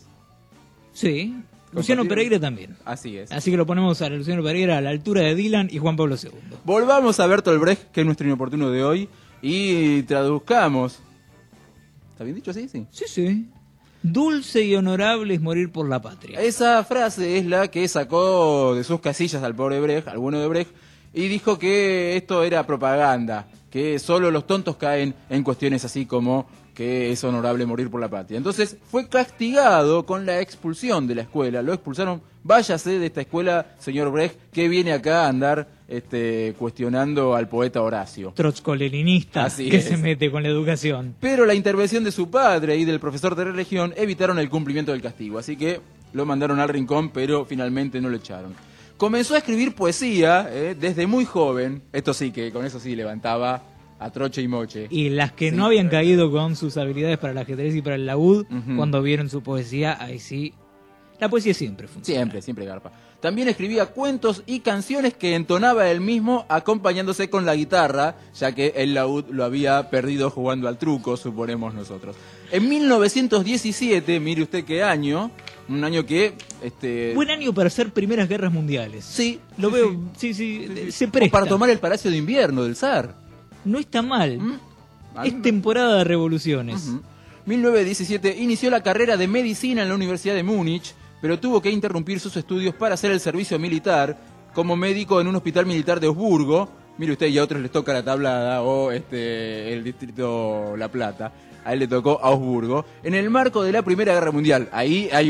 sí. Luciano
Compartieron-
Pereira también.
Así es.
Así que lo ponemos a Luciano Pereira a la altura de Dylan y Juan Pablo segundo.
Volvamos a Bertolt Brecht, que es nuestro inoportuno de hoy, y traduzcamos. ¿Está bien dicho así? Sí.
Sí, sí. Dulce y honorable es morir por la patria.
Esa frase es la que sacó de sus casillas al pobre Brecht, al bueno de Brecht, y dijo que esto era propaganda, que solo los tontos caen en cuestiones así como que es honorable morir por la patria. Entonces fue castigado con la expulsión de la escuela, lo expulsaron, váyase de esta escuela, señor Brecht, que viene acá a andar este, cuestionando al poeta Horacio.
Trotsco-leninista
Así
que
es.
se mete con la educación.
Pero la intervención de su padre y del profesor de religión evitaron el cumplimiento del castigo, así que lo mandaron al rincón, pero finalmente no lo echaron. Comenzó a escribir poesía eh, desde muy joven, esto sí que con eso sí levantaba a troche y moche.
Y las que
Sí.
no habían caído con sus habilidades para el ajedrez y para el laúd,
Ujú.
cuando vieron su poesía, ahí sí. La poesía siempre funciona.
Siempre, siempre garpa. También escribía cuentos y canciones que entonaba él mismo acompañándose con la guitarra, ya que el laúd lo había perdido jugando al truco, suponemos nosotros. En mil novecientos diecisiete, mire usted qué año, un año que... este
Buen año para hacer primeras guerras mundiales.
Sí.
Lo
sí,
veo, sí, sí, se
O
presta.
para tomar el Palacio de Invierno del zar.
No está mal.
¿Mm?
Es temporada de revoluciones.
Ujú. mil novecientos diecisiete inició la carrera de medicina en la Universidad de Múnich, pero tuvo que interrumpir sus estudios para hacer el servicio militar como médico en un hospital militar de Augsburgo. Mire usted, y a otros les toca la Tablada o este el distrito La Plata. A él le tocó Augsburgo. En el marco de la Primera Guerra Mundial. Ahí hay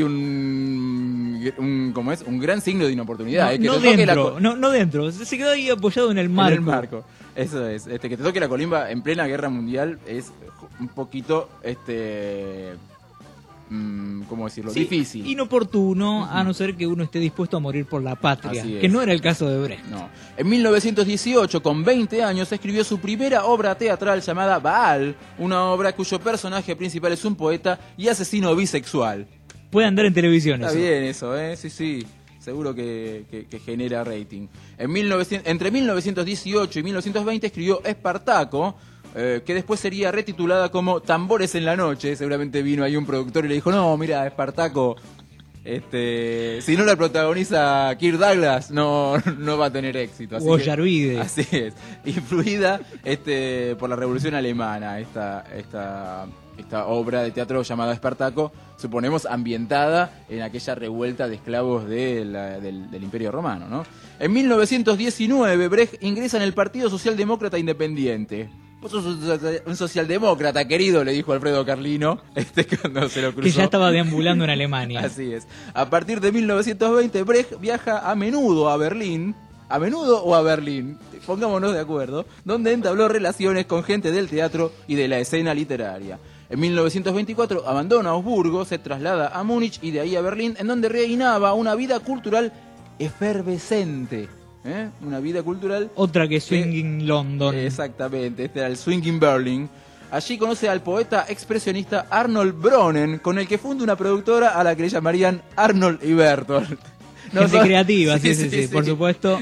un, un ¿cómo es? Un gran signo de inoportunidad.
No,
eh, que
no
te toque la
dentro,
co-
no, no dentro. Se quedó ahí apoyado en el marco.
En el marco. Eso es. Este, que te toque la colimba en plena guerra mundial es un poquito, este, mm, ¿cómo decirlo?
Sí,
Difícil.
Inoportuno, a no ser que uno esté dispuesto a morir por la patria.
Así es.
Que no era el caso de Brecht.
No. En mil novecientos dieciocho, con veinte años, escribió su primera obra teatral llamada Baal, una obra cuyo personaje principal es un poeta y asesino bisexual.
Puede andar en televisión
Está
eso.
bien eso, ¿eh? Sí, sí. Seguro que, que- que genera rating. En mil novecientos, entre mil novecientos dieciocho y mil novecientos veinte escribió Espartaco, eh, que después sería retitulada como Tambores en la Noche. Seguramente vino ahí un productor y le dijo, no, mira, Espartaco, este, si no la protagoniza Kirk Douglas, no, no va a tener éxito. Así
O
que-
Yarvide.
Así es. Influida este, por la Revolución Alemana, esta, esta, esta obra de teatro llamada Espartaco, suponemos ambientada en aquella revuelta de esclavos de la- del, del Imperio Romano, ¿no? En mil novecientos diecinueve, Brecht ingresa en el Partido Socialdemócrata Independiente. Vos sos un socia- un socialdemócrata, querido, le dijo Alfredo Carlino, este, cuando se lo cruzó.
Que ya estaba deambulando en Alemania.
Así es. A partir de mil novecientos veinte, Brecht viaja a menudo a Berlín. ¿A menudo o a Berlín? Pongámonos de acuerdo. Donde entabló relaciones con gente del teatro y de la escena literaria. En mil novecientos veinticuatro abandona Augsburgo, se traslada a Múnich y de ahí a Berlín, en donde reinaba una vida cultural efervescente. ¿Eh? Una vida cultural...
Otra que Swinging London.
Exactamente, este era el Swinging Berlin. Allí conoce al poeta expresionista Arnold Bronnen, con el que funda una productora a la que le llamarían Arnold y Bertolt. No,
Gente
son-
creativa, sí,
sí,
sí,
sí,
sí,
sí.
por supuesto.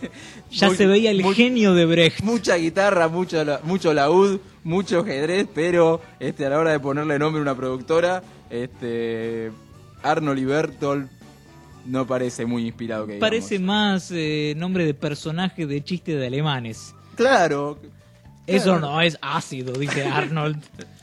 Ya
Muy-
se veía el
muy-
genio de Brecht.
Mucha guitarra, mucho, la- mucho laúd, mucho ajedrez, pero este, a la hora de ponerle nombre a una productora, este, Arnold y Bertolt no parece muy inspirado que digamos.
Parece más eh, nombre de personaje de chiste de alemanes.
Claro.
Eso
claro.
no es ácido, dice Arnold.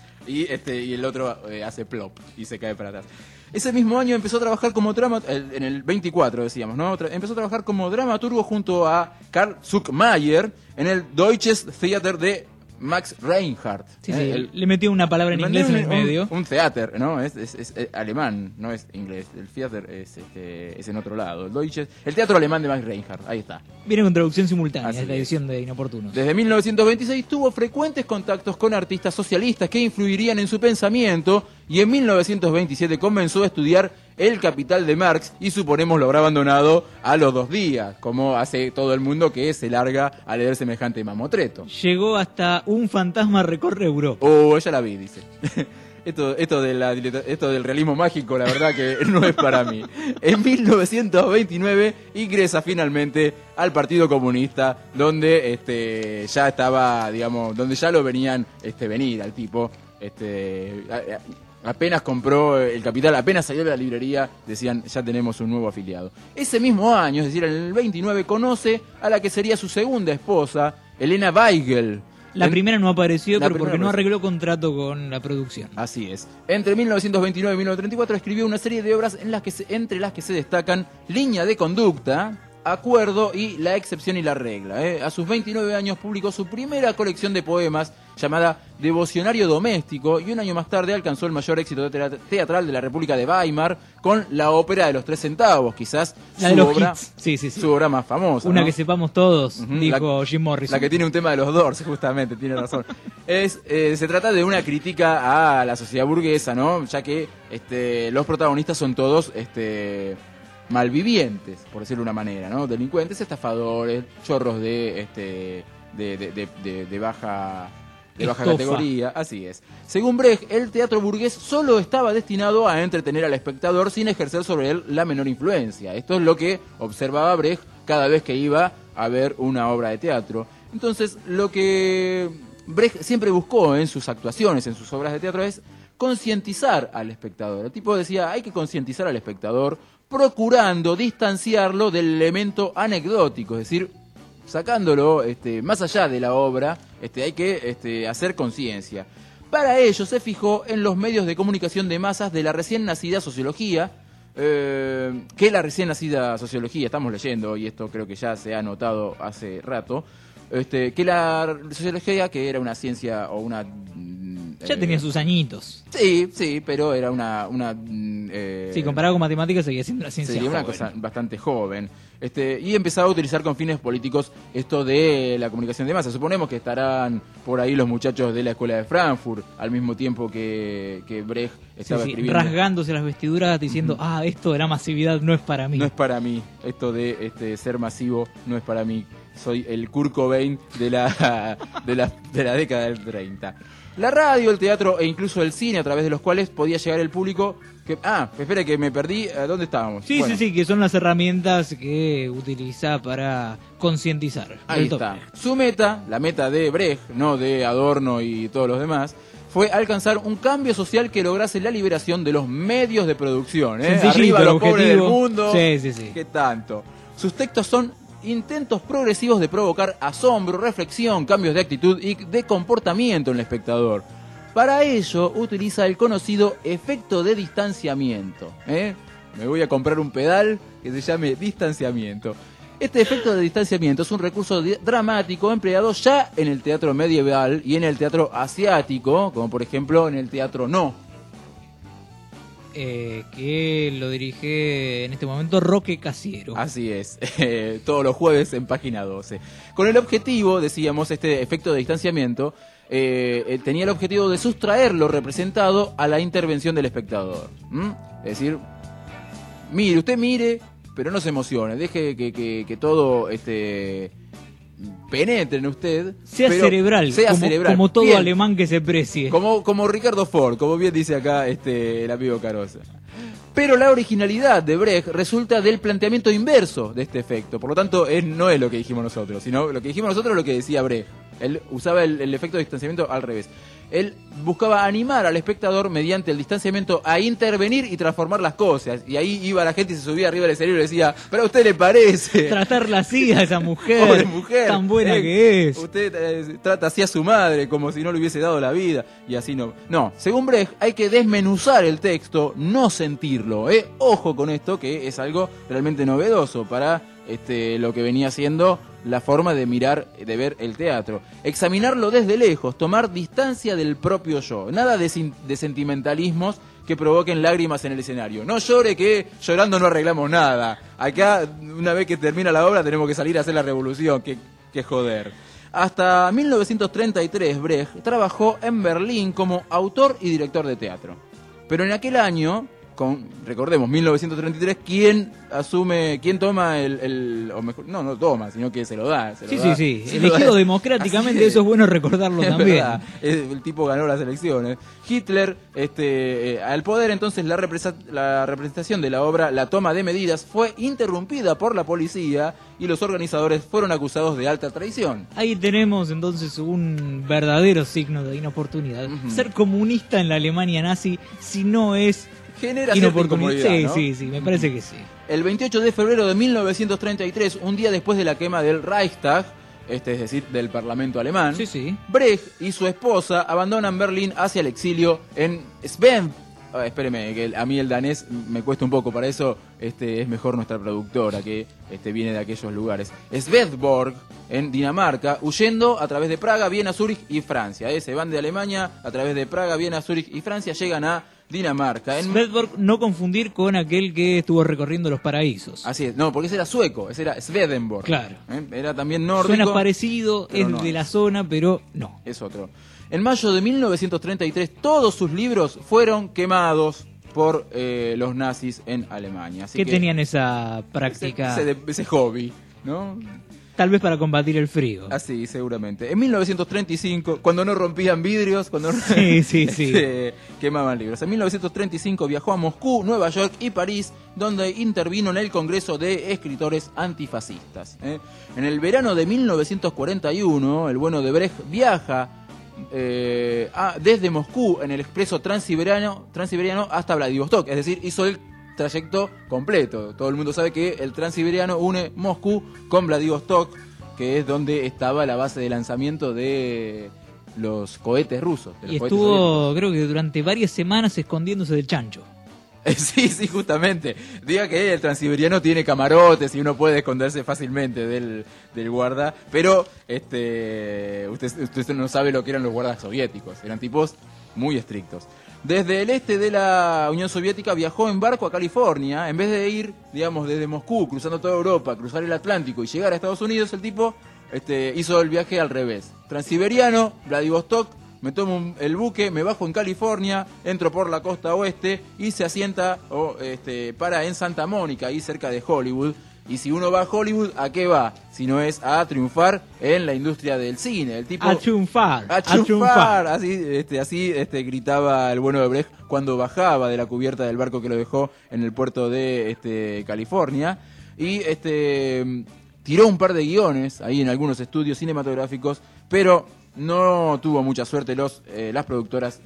Y este y el otro eh, hace plop y se cae para atrás. Ese mismo año empezó a trabajar como drama en el veinticuatro decíamos, ¿no? Tra- empezó a trabajar como dramaturgo junto a Karl Zuckmayer en el Deutsches Theater de Max Reinhardt.
Sí,
¿eh?
sí,
El-
le metió una palabra en
Le
inglés en el
mandé un-
medio.
Un, un theater, ¿no? Es, es, es, eh, alemán, no es inglés. El theater es, este, es en otro lado. El Deutsche, el teatro alemán de Max Reinhardt, ahí está.
Viene con traducción simultánea,
Así
es la
es.
edición de Inoportunos.
Desde mil novecientos veintiséis tuvo frecuentes contactos con artistas socialistas que influirían en su pensamiento y en mil novecientos veintisiete comenzó a estudiar El Capital de Marx y suponemos lo habrá abandonado a los dos días, como hace todo el mundo que se larga a leer semejante mamotreto.
Llegó hasta Un fantasma recorre Europa.
Oh, ya la vi, dice. Esto, esto, de la, esto del realismo mágico, la verdad que no es para mí. En mil novecientos veintinueve ingresa finalmente al Partido Comunista, donde este, ya estaba, digamos, donde ya lo venían este, venir al tipo. Este, a- a- apenas compró el Capital, apenas salió de la librería, decían, ya tenemos un nuevo afiliado. Ese mismo año, es decir, en el veintinueve, conoce a la que sería su segunda esposa, Elena Weigel.
La
En-
primera no apareció,
La
pero porque
primera
no
apareció.
arregló contrato con la producción.
Así es. Entre mil novecientos veintinueve y mil novecientos treinta y cuatro escribió una serie de obras en las que se- entre las que se destacan Línea de Conducta, Acuerdo y La Excepción y la Regla. ¿eh? A sus veintinueve años publicó su primera colección de poemas llamada Devocionario Doméstico y un año más tarde alcanzó el mayor éxito teat- teatral de la República de Weimar con la ópera de los tres centavos, quizás
La
su
de los
obra,
hits. Sí, sí, sí.
su obra más famosa.
Una
¿no?
que sepamos todos,
Ujú,
dijo
la-
Jim Morrison.
La que tiene un tema de los Doors, justamente, tiene razón. es eh, Se trata de una crítica a la sociedad burguesa, ¿no? Ya que este, los protagonistas son todos este, malvivientes, por decirlo de una manera, ¿no? Delincuentes, estafadores, chorros de, este, de, de, de, de- de baja... De baja
Estofa.
categoría, así es. Según Brecht, el teatro burgués solo estaba destinado a entretener al espectador sin ejercer sobre él la menor influencia. Esto es lo que observaba Brecht cada vez que iba a ver una obra de teatro. Entonces, lo que Brecht siempre buscó en sus actuaciones, en sus obras de teatro, es concientizar al espectador. El tipo decía, hay que concientizar al espectador procurando distanciarlo del elemento anecdótico, es decir, sacándolo este, más allá de la obra, este, hay que este, hacer conciencia. Para ello se fijó en los medios de comunicación de masas de la recién nacida sociología, eh, que la recién nacida sociología, estamos leyendo, y esto creo que ya se ha notado hace rato, este, que la sociología, que era una ciencia o una...
Ya
eh,
tenía sus añitos.
Sí, sí, pero era una... una mm, eh,
Sí, comparado con matemáticas seguía siendo la ciencia
sería una
joven.
cosa bastante joven. Este, y empezaba a utilizar con fines políticos esto de la comunicación de masas. Suponemos que estarán por ahí los muchachos de la escuela de Frankfurt, al mismo tiempo que, que Brecht
Sí,
estaba
sí,
escribiendo.
rasgándose las vestiduras diciendo, ah, esto de la masividad no es para mí.
No es para mí, esto de este, ser masivo no es para mí. Soy el Kurt Cobain de la, de la, de la década del treinta. La radio, el teatro e incluso el cine, a través de los cuales podía llegar el público. Que, ah, espera que me perdí. ¿Dónde estábamos?
Sí,
Bueno,
sí, sí, que son las herramientas que utiliza para concientizar.
Ahí
del
está.
tope.
Su meta, la meta de Brecht, no de Adorno y todos los demás, fue alcanzar un cambio social que lograse la liberación de los medios de producción. ¿eh?
Sencillito,
Arriba
el
los pobres del
objetivo.
mundo.
Sí, sí, sí.
¿Qué tanto? Sus textos son intentos progresivos de provocar asombro, reflexión, cambios de actitud y de comportamiento en el espectador. Para ello utiliza el conocido efecto de distanciamiento. ¿eh? Me voy a comprar un pedal que se llame distanciamiento. Este efecto de distanciamiento es un recurso di- dramático empleado ya en el teatro medieval y en el teatro asiático, como por ejemplo en el teatro No.
Eh, que lo dirige en este momento Roque Casiero.
Así es, eh, todos los jueves en página doce. Con el objetivo, decíamos, este efecto de distanciamiento, eh, eh, tenía el objetivo de sustraer lo representado a la intervención del espectador. ¿Mm? Es decir, mire, usted mire, pero no se emocione, deje que, que, que todo este, penetre en usted.
Sea
pero
cerebral,
sea
como,
cerebral.
como todo
Bien.
alemán que se precie.
Como, como Ricardo Ford, como bien dice acá este, el amigo Carosa. Pero la originalidad de Brecht resulta del planteamiento inverso de este efecto. Por lo tanto, es, no es lo que dijimos nosotros, sino lo que dijimos nosotros es lo que decía Brecht. Él usaba el, el efecto de distanciamiento al revés. Él buscaba animar al espectador mediante el distanciamiento a intervenir y transformar las cosas. Y ahí iba la gente y se subía arriba del escenario y le decía, ¿pero a usted le parece?
Tratarla así a esa mujer,
Pobre mujer,
tan buena
eh,
que es.
Usted eh, trata así a su madre como si no le hubiese dado la vida. Y así no. No, según Brecht hay que desmenuzar el texto, no sentirlo. ¿eh? Ojo con esto, que es algo realmente novedoso para este, lo que venía siendo la forma de mirar, de ver el teatro. Examinarlo desde lejos, tomar distancia del propio yo. Nada de, sin, de sentimentalismos que provoquen lágrimas en el escenario. No llore, que llorando no arreglamos nada. Acá, una vez que termina la obra, tenemos que salir a hacer la revolución. Que, que joder. Hasta mil novecientos treinta y tres, Brecht trabajó en Berlín como autor y director de teatro. Pero en aquel año, con, recordemos, mil novecientos treinta y tres, ¿quién asume, quién toma el, el o mejor, no, no toma, sino que se lo da? Se lo
Sí,
da,
sí, sí,
se lo
elegido
da.
democráticamente,
Es.
eso es bueno recordarlo
Es
también.
verdad, es- el tipo ganó las elecciones. Hitler, este, eh, al poder, entonces la, represa- la representación de la obra La toma de medidas fue interrumpida por la policía y los organizadores fueron acusados de alta traición.
Ahí tenemos entonces un verdadero signo de inoportunidad. Ser comunista en la Alemania nazi, si no es
Genera cierta
inoportunidad. Sí,
incomodidad, ¿no?
sí, sí, me parece que sí.
El veintiocho de febrero de mil novecientos treinta y tres, un día después de la quema del Reichstag, este es decir, del Parlamento alemán,
Sí, sí.
Brecht y su esposa abandonan Berlín hacia el exilio en Sven. Ah, espéreme, que el- a mí el danés me cuesta un poco, para eso este, es mejor nuestra productora, que este, viene de aquellos lugares. Svedborg, en Dinamarca, huyendo a través de Praga, Viena, Zúrich y Francia. ¿eh? Se van de Alemania a través de Praga, Viena, Zúrich y Francia, llegan a Dinamarca. En...
Svedborg, no confundir con aquel que estuvo recorriendo los paraísos.
Así es, no, porque ese era sueco, ese era Swedenborg.
Claro.
¿eh? Era también nórdico.
Suena parecido,
pero
es
no
de
es.
la zona, pero no.
Es otro. En mayo de mil novecientos treinta y tres, todos sus libros fueron quemados por eh, los nazis en Alemania. Así
¿Qué
que
tenían esa práctica?
Ese, ese- ese hobby, ¿no?
Tal vez para combatir el frío.
Así, seguramente. En mil novecientos treinta y cinco, cuando no rompían vidrios, cuando no
Sí, sí, sí.
este, quemaban libros. En mil novecientos treinta y cinco viajó a Moscú, Nueva York y París, donde intervino en el Congreso de Escritores Antifascistas. ¿eh? En el verano de mil novecientos cuarenta y uno, el bueno de Brecht viaja eh, a- desde Moscú en el expreso transiberiano, transiberiano hasta Vladivostok, es decir, hizo el trayecto completo. Todo el mundo sabe que el transiberiano une Moscú con Vladivostok, que es donde estaba la base de lanzamiento de los cohetes rusos. de los
Y
cohetes
estuvo, creo que durante varias semanas escondiéndose del chancho.
Eh, Sí, sí, justamente. Diga que el transiberiano tiene camarotes y uno puede esconderse fácilmente del, del guarda, pero este usted, usted no sabe lo que eran los guardas soviéticos. Eran tipos muy estrictos. Desde el este de la Unión Soviética viajó en barco a California. En vez de ir, digamos, desde Moscú, cruzando toda Europa, cruzar el Atlántico y llegar a Estados Unidos, el tipo este, hizo el viaje al revés. Transiberiano, Vladivostok, me tomo un- el buque, me bajo en California, entro por la costa oeste y se asienta o este, para en Santa Mónica, ahí cerca de Hollywood. Y si uno va a Hollywood, ¿a qué va? Si no es a triunfar en la industria del cine. El tipo,
A triunfar.
a triunfar. Así, este, así este, gritaba el bueno de Brecht cuando bajaba de la cubierta del barco que lo dejó en el puerto de este, California. Y este, tiró un par de guiones ahí en algunos estudios cinematográficos, pero no tuvo mucha suerte. Los, eh, las productoras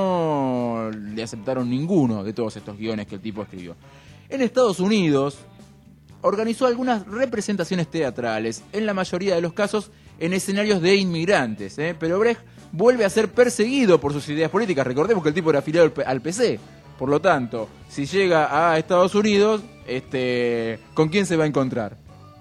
no le aceptaron ninguno de todos estos guiones que el tipo escribió. En Estados Unidos organizó algunas representaciones teatrales, en la mayoría de los casos en escenarios de inmigrantes, ¿eh? Pero Brecht vuelve a ser perseguido por sus ideas políticas. Recordemos que el tipo era afiliado al P- al P C. Por lo tanto, si llega a Estados Unidos, este, ¿con quién se va a encontrar?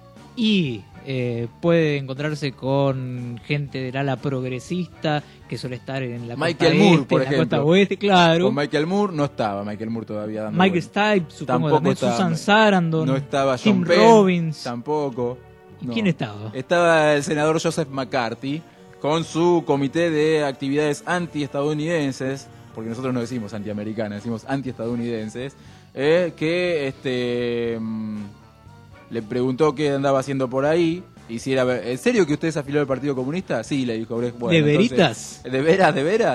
Y eh, puede encontrarse con gente del ala progresista que suele estar en la
Michael
costa
Moore,
este,
por
en la
ejemplo.
costa oeste, claro.
Con Michael Moore no estaba Michael Moore todavía dando
Mike
vueltas.
Stipe, supongo
Tampoco
también,
estaba-
Susan Sarandon,
No estaba John
Tim
Penn,
Robbins.
tampoco.
¿Y
No.
quién estaba?
Estaba el senador Joseph McCarthy con su comité de actividades antiestadounidenses, porque nosotros no decimos antiamericanas, decimos antiestadounidenses, eh, que este mm, le preguntó qué andaba haciendo por ahí. Y si era, ¿en serio que usted es afiliado al Partido Comunista? Sí, le dijo Brecht. Bueno,
¿De
entonces,
veritas?
¿De veras, de veras?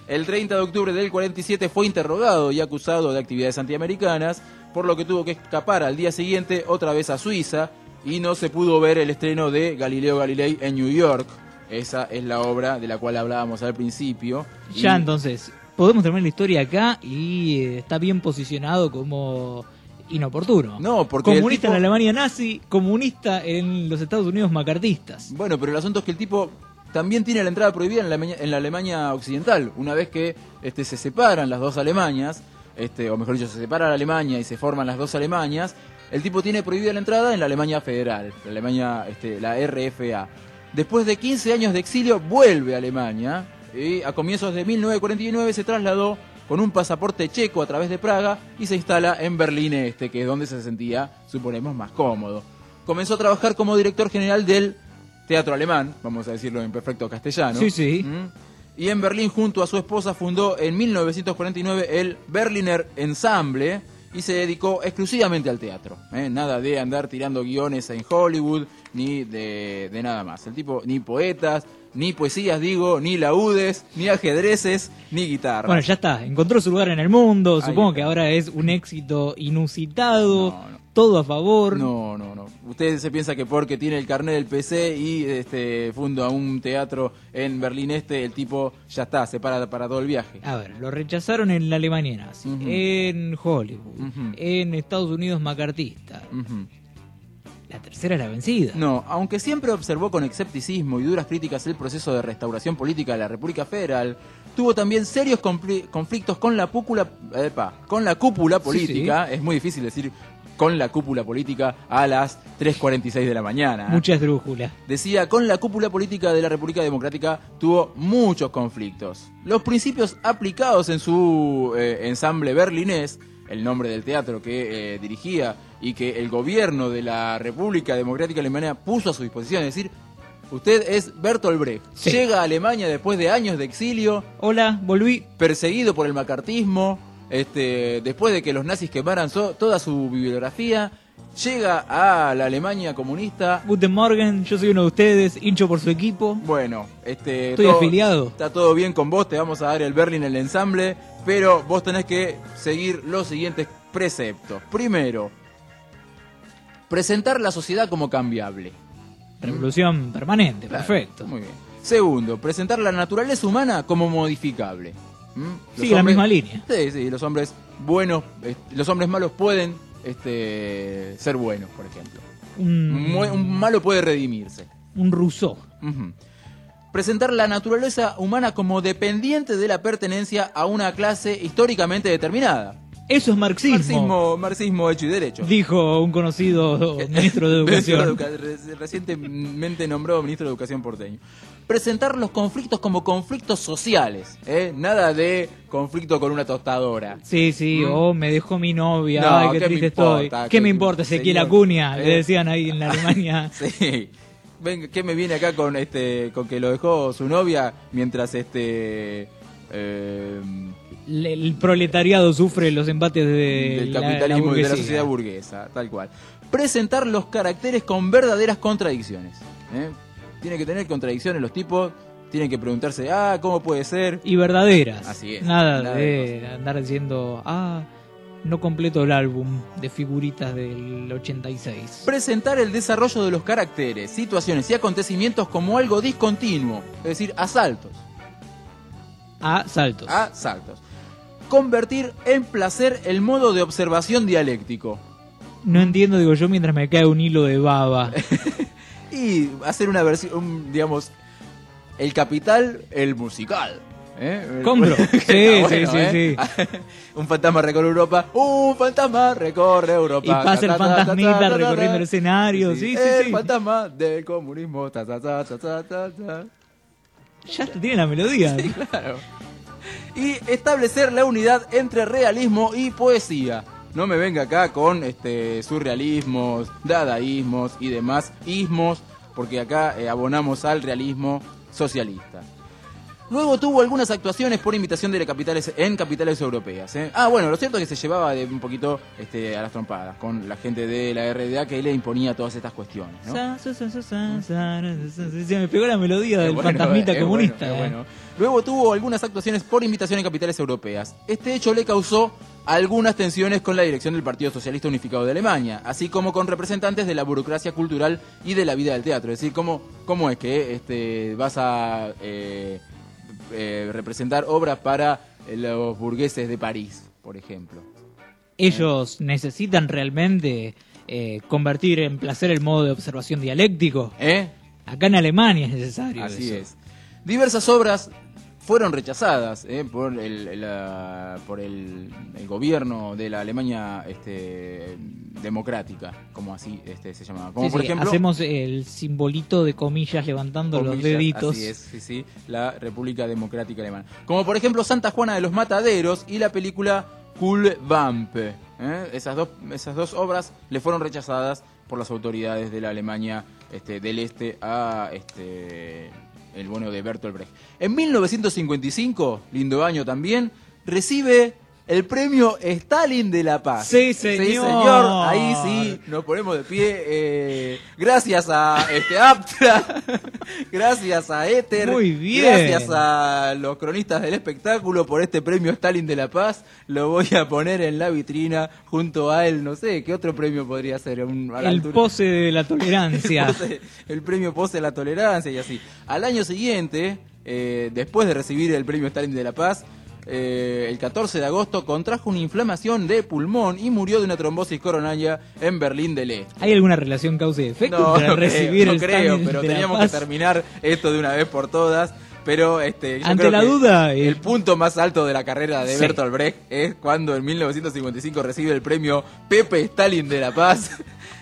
El treinta de octubre del cuarenta y siete fue interrogado y acusado de actividades antiamericanas, por lo que tuvo que escapar al día siguiente otra vez a Suiza y no se pudo ver el estreno de Galileo Galilei en New York. Esa es la obra de la cual hablábamos al principio.
Ya
y...
entonces, podemos terminar la historia acá y eh, está bien posicionado como inoportuno.
No, porque
comunista
el tipo...
en la Alemania nazi, comunista en los Estados Unidos macartistas.
Bueno, pero el asunto es que el tipo también tiene la entrada prohibida en la, en la Alemania occidental. Una vez que este, se separan las dos Alemanias, este, o mejor dicho, se separa la Alemania y se forman las dos Alemanias, el tipo tiene prohibida la entrada en la Alemania federal, la Alemania, este, la R F A. Después de quince años de exilio, vuelve a Alemania y a comienzos de mil novecientos cuarenta y nueve se trasladó con un pasaporte checo a través de Praga y se instala en Berlín Este, que es donde se sentía, suponemos, más cómodo. Comenzó a trabajar como director general del teatro alemán, vamos a decirlo en perfecto castellano.
Sí, sí.
¿Mm? Y en Berlín, junto a su esposa, fundó en mil novecientos cuarenta y nueve el Berliner Ensemble y se dedicó exclusivamente al teatro. ¿eh? Nada de andar tirando guiones en Hollywood, ni de, de nada más. El tipo, ni poetas, ni poesías, digo, ni laúdes, ni ajedrezes, ni guitarras.
Bueno, ya está, encontró su lugar en el mundo,
Ahí
supongo
está.
que ahora es un éxito inusitado,
No, no.
todo a favor.
No, no, no. Usted se piensa que porque tiene el carnet del P C y este funda un teatro en Berlín Este, el tipo ya está, se para para todo el viaje.
A ver, lo rechazaron en la Alemania nazi,
Ujú.
en Hollywood,
Ujú.
en Estados Unidos macartista.
Ujú.
La tercera es la vencida.
No, aunque siempre observó con escepticismo y duras críticas el proceso de restauración política de la República Federal, tuvo también serios confli- conflictos con la cúpula, epa, con la cúpula política.
Sí, sí.
Es muy difícil decir con la cúpula política a las tres cuarenta y seis de la mañana. ¿eh?
Mucha esdrújula.
Decía, con la cúpula política de la República Democrática tuvo muchos conflictos. Los principios aplicados en su eh, ensamble berlinés, el nombre del teatro que eh, dirigía y que el gobierno de la República Democrática Alemana puso a su disposición, es decir, usted es Bertolt Brecht,
Sí.
llega a Alemania después de años de exilio,
Hola, volví.
perseguido por el macartismo, este, después de que los nazis quemaran so- toda su bibliografía, llega a la Alemania comunista.
Guten Morgen, yo soy uno de ustedes, hincho por su equipo.
Bueno, este,
Estoy
todo-
afiliado.
Está todo bien con vos, te vamos a dar el Berlin el ensamble, pero vos tenés que seguir los siguientes preceptos. Primero, presentar la sociedad como cambiable.
Revolución permanente,
Claro,
perfecto.
Muy bien. Segundo, presentar la naturaleza humana como modificable. ¿Mm? Los
Sigue la misma línea.
Sí, sí, los hombres buenos, eh, los hombres malos pueden este, ser buenos, por ejemplo.
Un,
Mu- Un malo puede redimirse.
un Rousseau.
Ujú. Presentar la naturaleza humana como dependiente de la pertenencia a una clase históricamente determinada.
Eso es marxismo,
Marxismo, marxismo hecho y derecho.
dijo un conocido ministro de
Ministro de
Educación.
Educa- re- Recientemente nombrado ministro de Educación porteño. Presentar los conflictos como conflictos sociales, ¿eh? Nada de conflicto con una tostadora.
Sí, sí,
Mm.
oh, me dejó mi novia,
No,
ay, qué
¿qué me
triste
importa?
estoy. ¿Qué
¿Qué-
me importa, Ezequiel
señor?
Acuña?
Eh.
Le decían ahí en la Alemania.
Sí. Venga, ¿qué me viene acá con este con que lo dejó su novia mientras este eh,
Le- El proletariado sufre los embates de
del
la-
capitalismo
la
y de la
burguesía.
sociedad burguesa, tal cual. Presentar los caracteres con verdaderas contradicciones. ¿eh? Tiene que tener contradicciones los tipos, tienen que preguntarse, ah, ¿cómo puede ser?
Y verdaderas.
Así es,
Nada,
nada
de,
de
andar diciendo, ah, no completo el álbum de figuritas del ochenta y seis.
Presentar el desarrollo de los caracteres, situaciones y acontecimientos como algo discontinuo, es decir, asaltos.
A saltos.
Asaltos. Convertir en placer el modo de observación dialéctico.
No entiendo, digo yo, mientras me cae un hilo de baba.
Y hacer una versión, un, digamos, el capital, el musical. ¿eh?
Compro. Sí,
Está
sí, sí,
¿eh? Un fantasma recorre Europa. Un fantasma recorre Europa.
Y pasa el
Ta, ta, ta,
fantasmita
ta, ta, ta,
recorriendo
ta.
el escenario. Sí, sí,
el
sí.
fantasma del comunismo. Ta, ta, ta, ta, ta, ta, ta.
Ya te tiene la melodía.
Sí, claro. Y establecer la unidad entre realismo y poesía. No me venga acá con este surrealismos, dadaísmos y demás ismos, porque acá eh, abonamos al realismo socialista. Luego tuvo algunas actuaciones por invitación de capitales en capitales europeas. ¿eh? Ah, bueno, lo cierto es que se llevaba de un poquito este, a las trompadas con la gente de la R D A que le imponía todas estas cuestiones, ¿no?
Se me pegó la melodía del
bueno,
fantasmita
es
comunista.
bueno, es
eh.
bueno. Luego tuvo algunas actuaciones por invitación en capitales europeas. Este hecho le causó algunas tensiones con la dirección del Partido Socialista Unificado de Alemania, así como con representantes de la burocracia cultural y de la vida del teatro. Es decir, ¿cómo, cómo es que este, vas a eh, eh, representar obras para los burgueses de París, por ejemplo?
Ellos necesitan realmente eh, convertir en placer el modo de observación dialéctico.
¿Eh?
Acá en Alemania es necesario.
Así
eso.
es. Diversas obras fueron rechazadas eh, por el, la, por el, el gobierno de la Alemania este, democrática, como así este, se llamaba. Como
Sí,
por
sí,
ejemplo,
hacemos el simbolito de comillas levantando los
comillas,
deditos.
así es, sí, sí, la República Democrática Alemana. Como por ejemplo Santa Juana de los Mataderos y la película Cool Vamp. ¿eh? Esas dos, esas dos obras le fueron rechazadas por las autoridades de la Alemania este, del Este a este el bueno de Bertolt Brecht. En mil novecientos cincuenta y cinco, lindo año también, recibe el premio Stalin de la Paz.
Sí, señor.
Sí, señor. Ahí sí, nos ponemos de pie. Eh, gracias a este Aptra, gracias a Éter,
Muy bien.
gracias a los cronistas del espectáculo por este premio Stalin de la Paz. Lo voy a poner en la vitrina junto a él. No sé, ¿qué otro premio podría ser? Un, a la
El
altura.
pose de la tolerancia.
el, pose, el premio Pose de la Tolerancia y así. Al año siguiente, eh, después de recibir el premio Stalin de la Paz, Eh, el catorce de agosto contrajo una inflamación de pulmón y murió de una trombosis coronaria en Berlín del Este.
¿Hay alguna relación causa y efecto
No,
entre
no
recibir
creo,
el
no creo,
Stalin
pero
de la
teníamos
Paz?
que terminar esto de una vez por todas. Pero este, yo
Ante
creo
la
que
duda,
el
eh,
punto más alto de la carrera de
sí.
Bertolt Brecht es cuando en mil novecientos cincuenta y cinco recibe el premio Pepe Stalin de la Paz.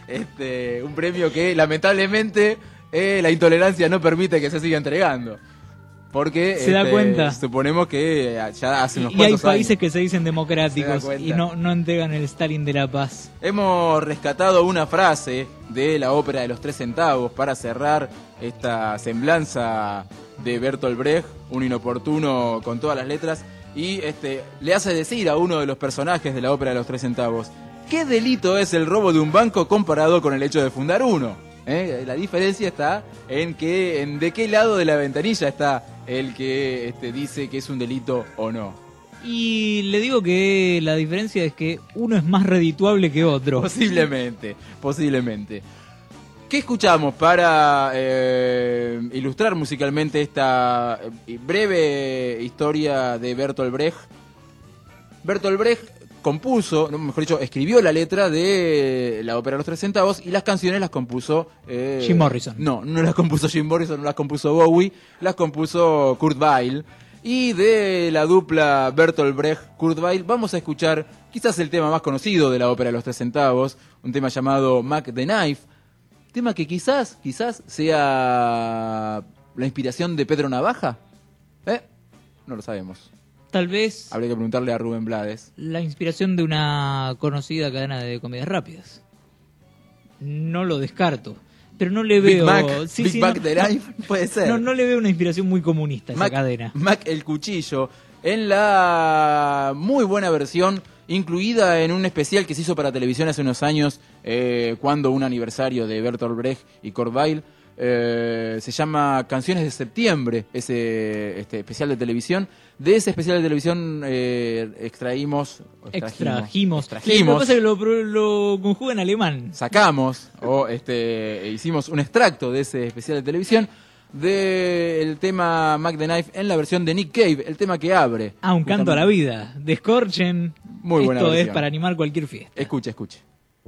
Este, un premio que lamentablemente eh, la intolerancia no permite que se siga entregando. Porque
Se da
este,
cuenta.
suponemos que ya hace unos
Y hay
cuantos
países
años.
que se dicen democráticos
Se da cuenta.
y no, no entregan el Stalin de la Paz.
Hemos rescatado una frase de la ópera de los tres centavos para cerrar esta semblanza de Bertolt Brecht, un inoportuno con todas las letras, y este le hace decir a uno de los personajes de la ópera de los tres centavos: ¿qué delito es el robo de un banco comparado con el hecho de fundar uno? ¿Eh? La diferencia está en que en de qué lado de la ventanilla está el que este, dice que es un delito o no.
Y le digo que la diferencia es que uno es más redituable que otro.
Posiblemente, posiblemente. ¿Qué escuchamos para eh, ilustrar musicalmente esta eh, breve historia de Bertolt Brecht? Bertolt Brecht compuso, no, mejor dicho, escribió la letra de la ópera Los Tres Centavos y las canciones las compuso... Eh,
Jim Morrison.
No, no las compuso Jim Morrison, no las compuso Bowie, las compuso Kurt Weill. Y de la dupla Bertolt Brecht-Kurt Weill vamos a escuchar quizás el tema más conocido de la ópera Los Tres Centavos, un tema llamado Mac the Knife, tema que quizás, quizás sea la inspiración de Pedro Navaja. ¿Eh? No lo sabemos.
Tal vez
Habría que preguntarle a Rubén Blades.
la inspiración de una conocida cadena de comedias rápidas. No lo descarto. Pero no le
Big
veo...
Mac,
sí,
Big
sí,
Mac
no,
the
no,
Knife, puede ser.
No, no le veo una inspiración muy comunista a esa
Mac,
cadena.
Mac el Cuchillo, en la muy buena versión, incluida en un especial que se hizo para televisión hace unos años, eh, cuando un aniversario de Bertolt Brecht y Kurt Weill, eh, se llama Canciones de Septiembre, ese este especial de televisión. De ese especial de televisión eh, extraímos...
Extrajimos.
Extrajimos.
Lo que pasa es que lo, lo conjuga en alemán.
Sacamos o este hicimos un extracto de ese especial de televisión del tema Mac the Knife en la versión de Nick Cave, el tema que abre.
Ah, un canto a la vida. Descorchen.
Muy buena
Esto
versión.
es para animar cualquier fiesta.
Escuche, escuche.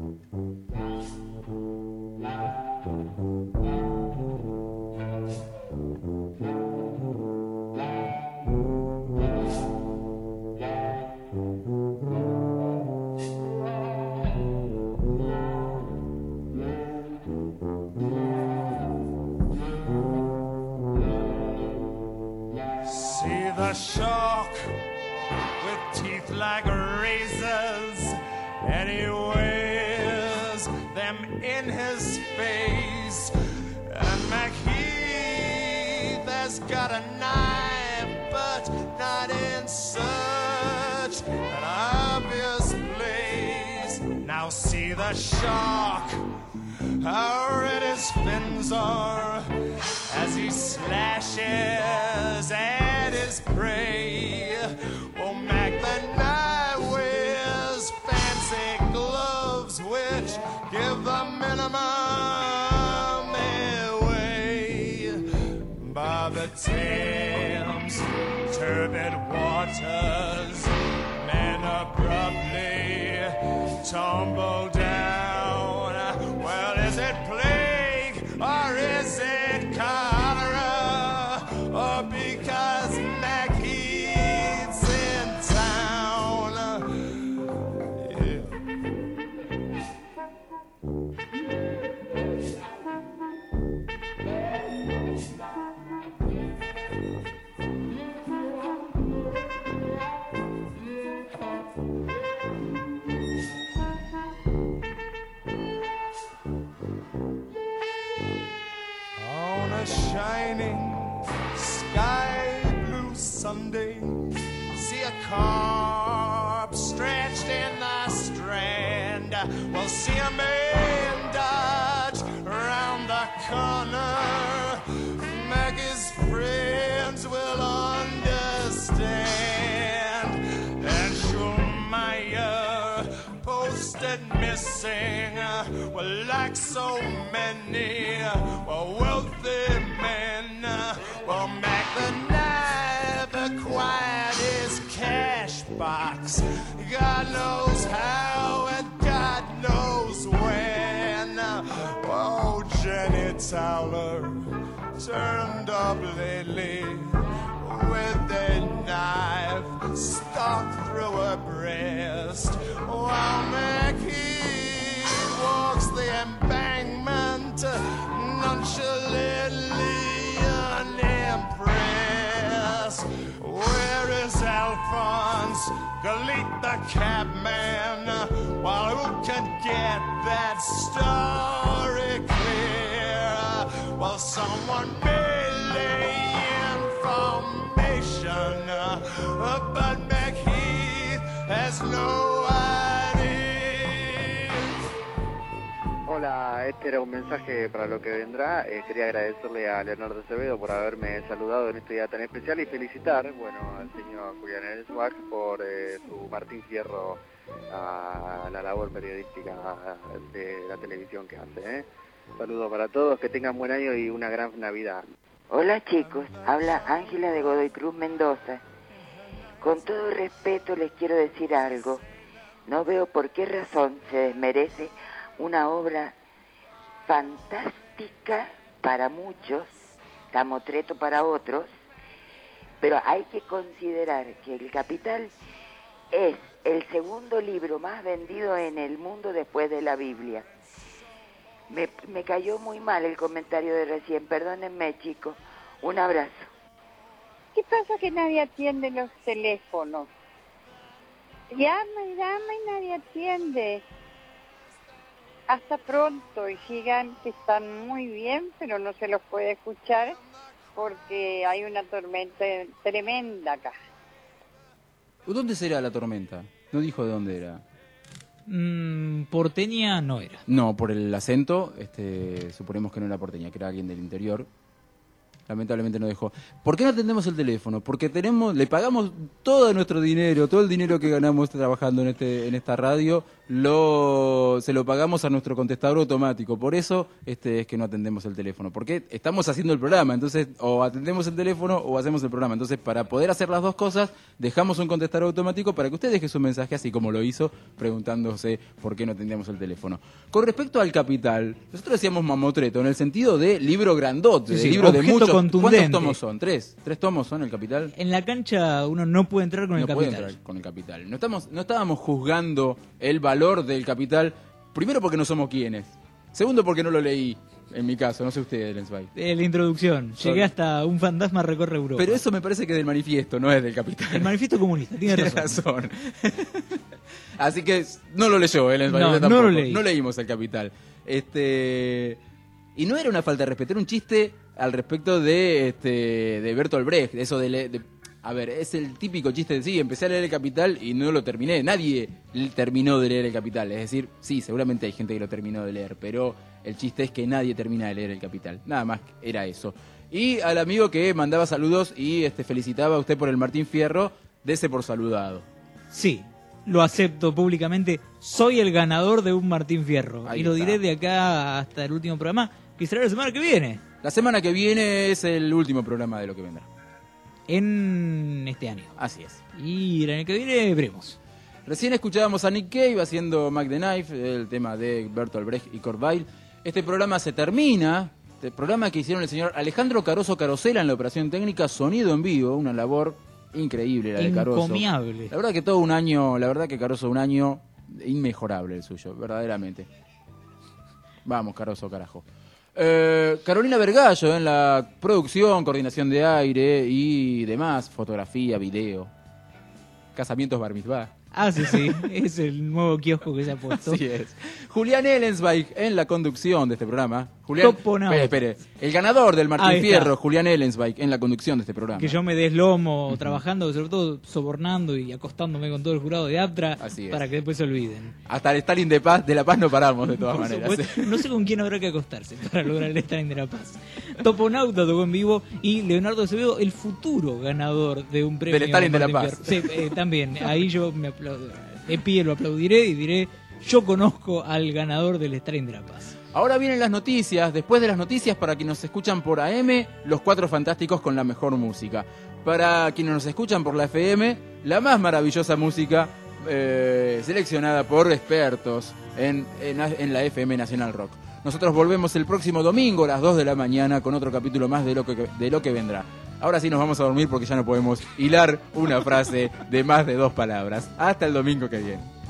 See the shark with teeth like razors, and he wears them in his face. And McHeath has got a knife but not in such an obvious place. Now see the shark, how red his fins are as he slashes at his prey. Oh, Mac the Knife wears fancy gloves which give the minimum away. By the Thames, turbid waters, men abruptly tumble down. Well, is it plague or is it cholera? Or because Mac Heath's in town? Yeah. On a shining sky blue Sunday, see a carp stretched in the Strand. We'll see a man dodge round the corner. Maggie's friends will understand. And Schulmeyer posted missing, well, like so many well, wealthy men. Well, Mac the Knife acquired his cash box. God knows how and God knows when. Oh, Jenny Towler turned up lately with a knife stuck through her breast. While Mac Heath walks the embankment nonchalantly unimpressed. Where is Alphonse, Galit the cabman? Well, who can get that story clear? Well, someone may lay information, but Mac Heath has no idea.
Hola, este era un mensaje para lo que vendrá. Eh, quería agradecerle a Leonardo Acevedo por haberme saludado en este día tan especial y felicitar, bueno, al señor Julián Elsbach por eh, su Martín Fierro a la labor periodística de la televisión que hace. ¿eh? Un saludo para todos, que tengan buen año y una gran Navidad.
Hola chicos, habla Ángela de Godoy Cruz, Mendoza. Con todo respeto les quiero decir algo. No veo por qué razón se desmerece una obra fantástica para muchos, Camotreto para otros, pero hay que considerar que El Capital es el segundo libro más vendido en el mundo después de la Biblia. Me, me cayó muy mal el comentario de recién, perdónenme chicos, un abrazo.
¿Qué pasa que nadie atiende los teléfonos? Llama y llama y nadie atiende. Hasta pronto, y sigan que están muy bien, pero no se los puede escuchar porque hay una tormenta tremenda acá.
¿Dónde será la tormenta? No dijo de dónde era.
Mm, porteña no era.
No, por el acento, este, suponemos que no era porteña, que era alguien del interior. Lamentablemente no dejó. ¿Por qué no atendemos el teléfono? Porque tenemos, le pagamos todo nuestro dinero, todo el dinero que ganamos trabajando en este, en esta radio, lo, se lo pagamos a nuestro contestador automático. Por eso este, es que no atendemos el teléfono. Porque estamos haciendo el programa, entonces o atendemos el teléfono o hacemos el programa. Entonces, para poder hacer las dos cosas, dejamos un contestador automático para que usted deje su mensaje, así como lo hizo, preguntándose por qué no atendemos el teléfono. Con respecto al Capital, nosotros decíamos mamotreto, en el sentido de libro grandote,
Sí,
de
sí,
libro de
objeto
muchos.
contundente.
¿Cuántos tomos son? ¿Tres? ¿Tres tomos son el Capital?
En la cancha uno no puede entrar con
no
el
puede
Capital.
entrar con el Capital. No, estamos, no estábamos juzgando el valor del Capital, primero porque no somos quienes, segundo porque no lo leí, en mi caso, no sé usted, Lensbay.
Eh, la introducción,
Son-
llegué hasta Un fantasma recorre Europa.
Pero eso me parece que es del manifiesto, no es del Capital.
El manifiesto comunista, tiene
Tiene
razón.
razón. Así que no lo leyó, ¿eh? Lensbay,
No,
yo
no
tampoco.
lo leí.
No leímos el Capital. Este... Y no era una falta de respeto, era un chiste al respecto de este de Bertolt Brecht, eso de, le- de A ver, es el típico chiste de sí, empecé a leer El Capital y no lo terminé. Nadie terminó de leer El Capital. Es decir, sí, seguramente hay gente que lo terminó de leer, pero el chiste es que nadie termina de leer El Capital. Nada más era eso. Y al amigo que mandaba saludos y este felicitaba a usted por el Martín Fierro, dese por saludado.
Sí, lo acepto públicamente. Soy el ganador de un Martín Fierro.
Ahí
y lo
está.
diré de acá hasta el último programa, que será la semana que viene.
La semana que viene es el último programa de Lo que vendrá.
En este año.
Así es.
Y el año que viene veremos.
Recién escuchábamos a Nick Cave haciendo Mac the Knife, el tema de Bertolt Brecht y Kurt Weill. Este programa se termina, este programa que hicieron el señor Alejandro Caroso Carosela en la operación técnica, sonido en vivo, una labor increíble la de Caroso.
Encomiable.
La verdad que todo un año, la verdad que Caroso un año inmejorable el suyo, verdaderamente. Vamos, Caroso, carajo. Eh, Carolina Vergallo en la producción, coordinación de aire y demás, fotografía, video, casamientos bar mitzvah.
Ah, sí, sí, es el nuevo kiosco que se ha puesto.
Así es. Julián Ellensweig en la conducción de este programa. Julián, espere, espere. El ganador del Martín Fierro, Julián Ellensweig, en la conducción de este programa.
Que yo me deslomo uh-huh. trabajando, sobre todo sobornando y acostándome con todo el jurado de APTRA para que después se olviden.
Hasta el Stalin de Paz, de la Paz no paramos, de todas
Por
maneras.
Supuesto, no sé con quién habrá que acostarse para lograr el Stalin de la Paz. Toponauta tocó en vivo y Leonardo Acevedo, el futuro ganador de un premio.
Del Stalin de la Paz.
Sí, eh, también. Ahí yo me aplaudo. De pie lo aplaudiré y diré, yo conozco al ganador del Stalin de la Paz.
Ahora vienen las noticias, después de las noticias para quienes nos escuchan por A M, los Cuatro Fantásticos con la mejor música. Para quienes nos escuchan por la F M, la más maravillosa música eh, seleccionada por expertos en, en, en la F M Nacional Rock. Nosotros volvemos el próximo domingo a las dos de la mañana con otro capítulo más de lo que, de lo que vendrá. Ahora sí nos vamos a dormir porque ya no podemos hilar una frase de más de dos palabras. Hasta el domingo que viene.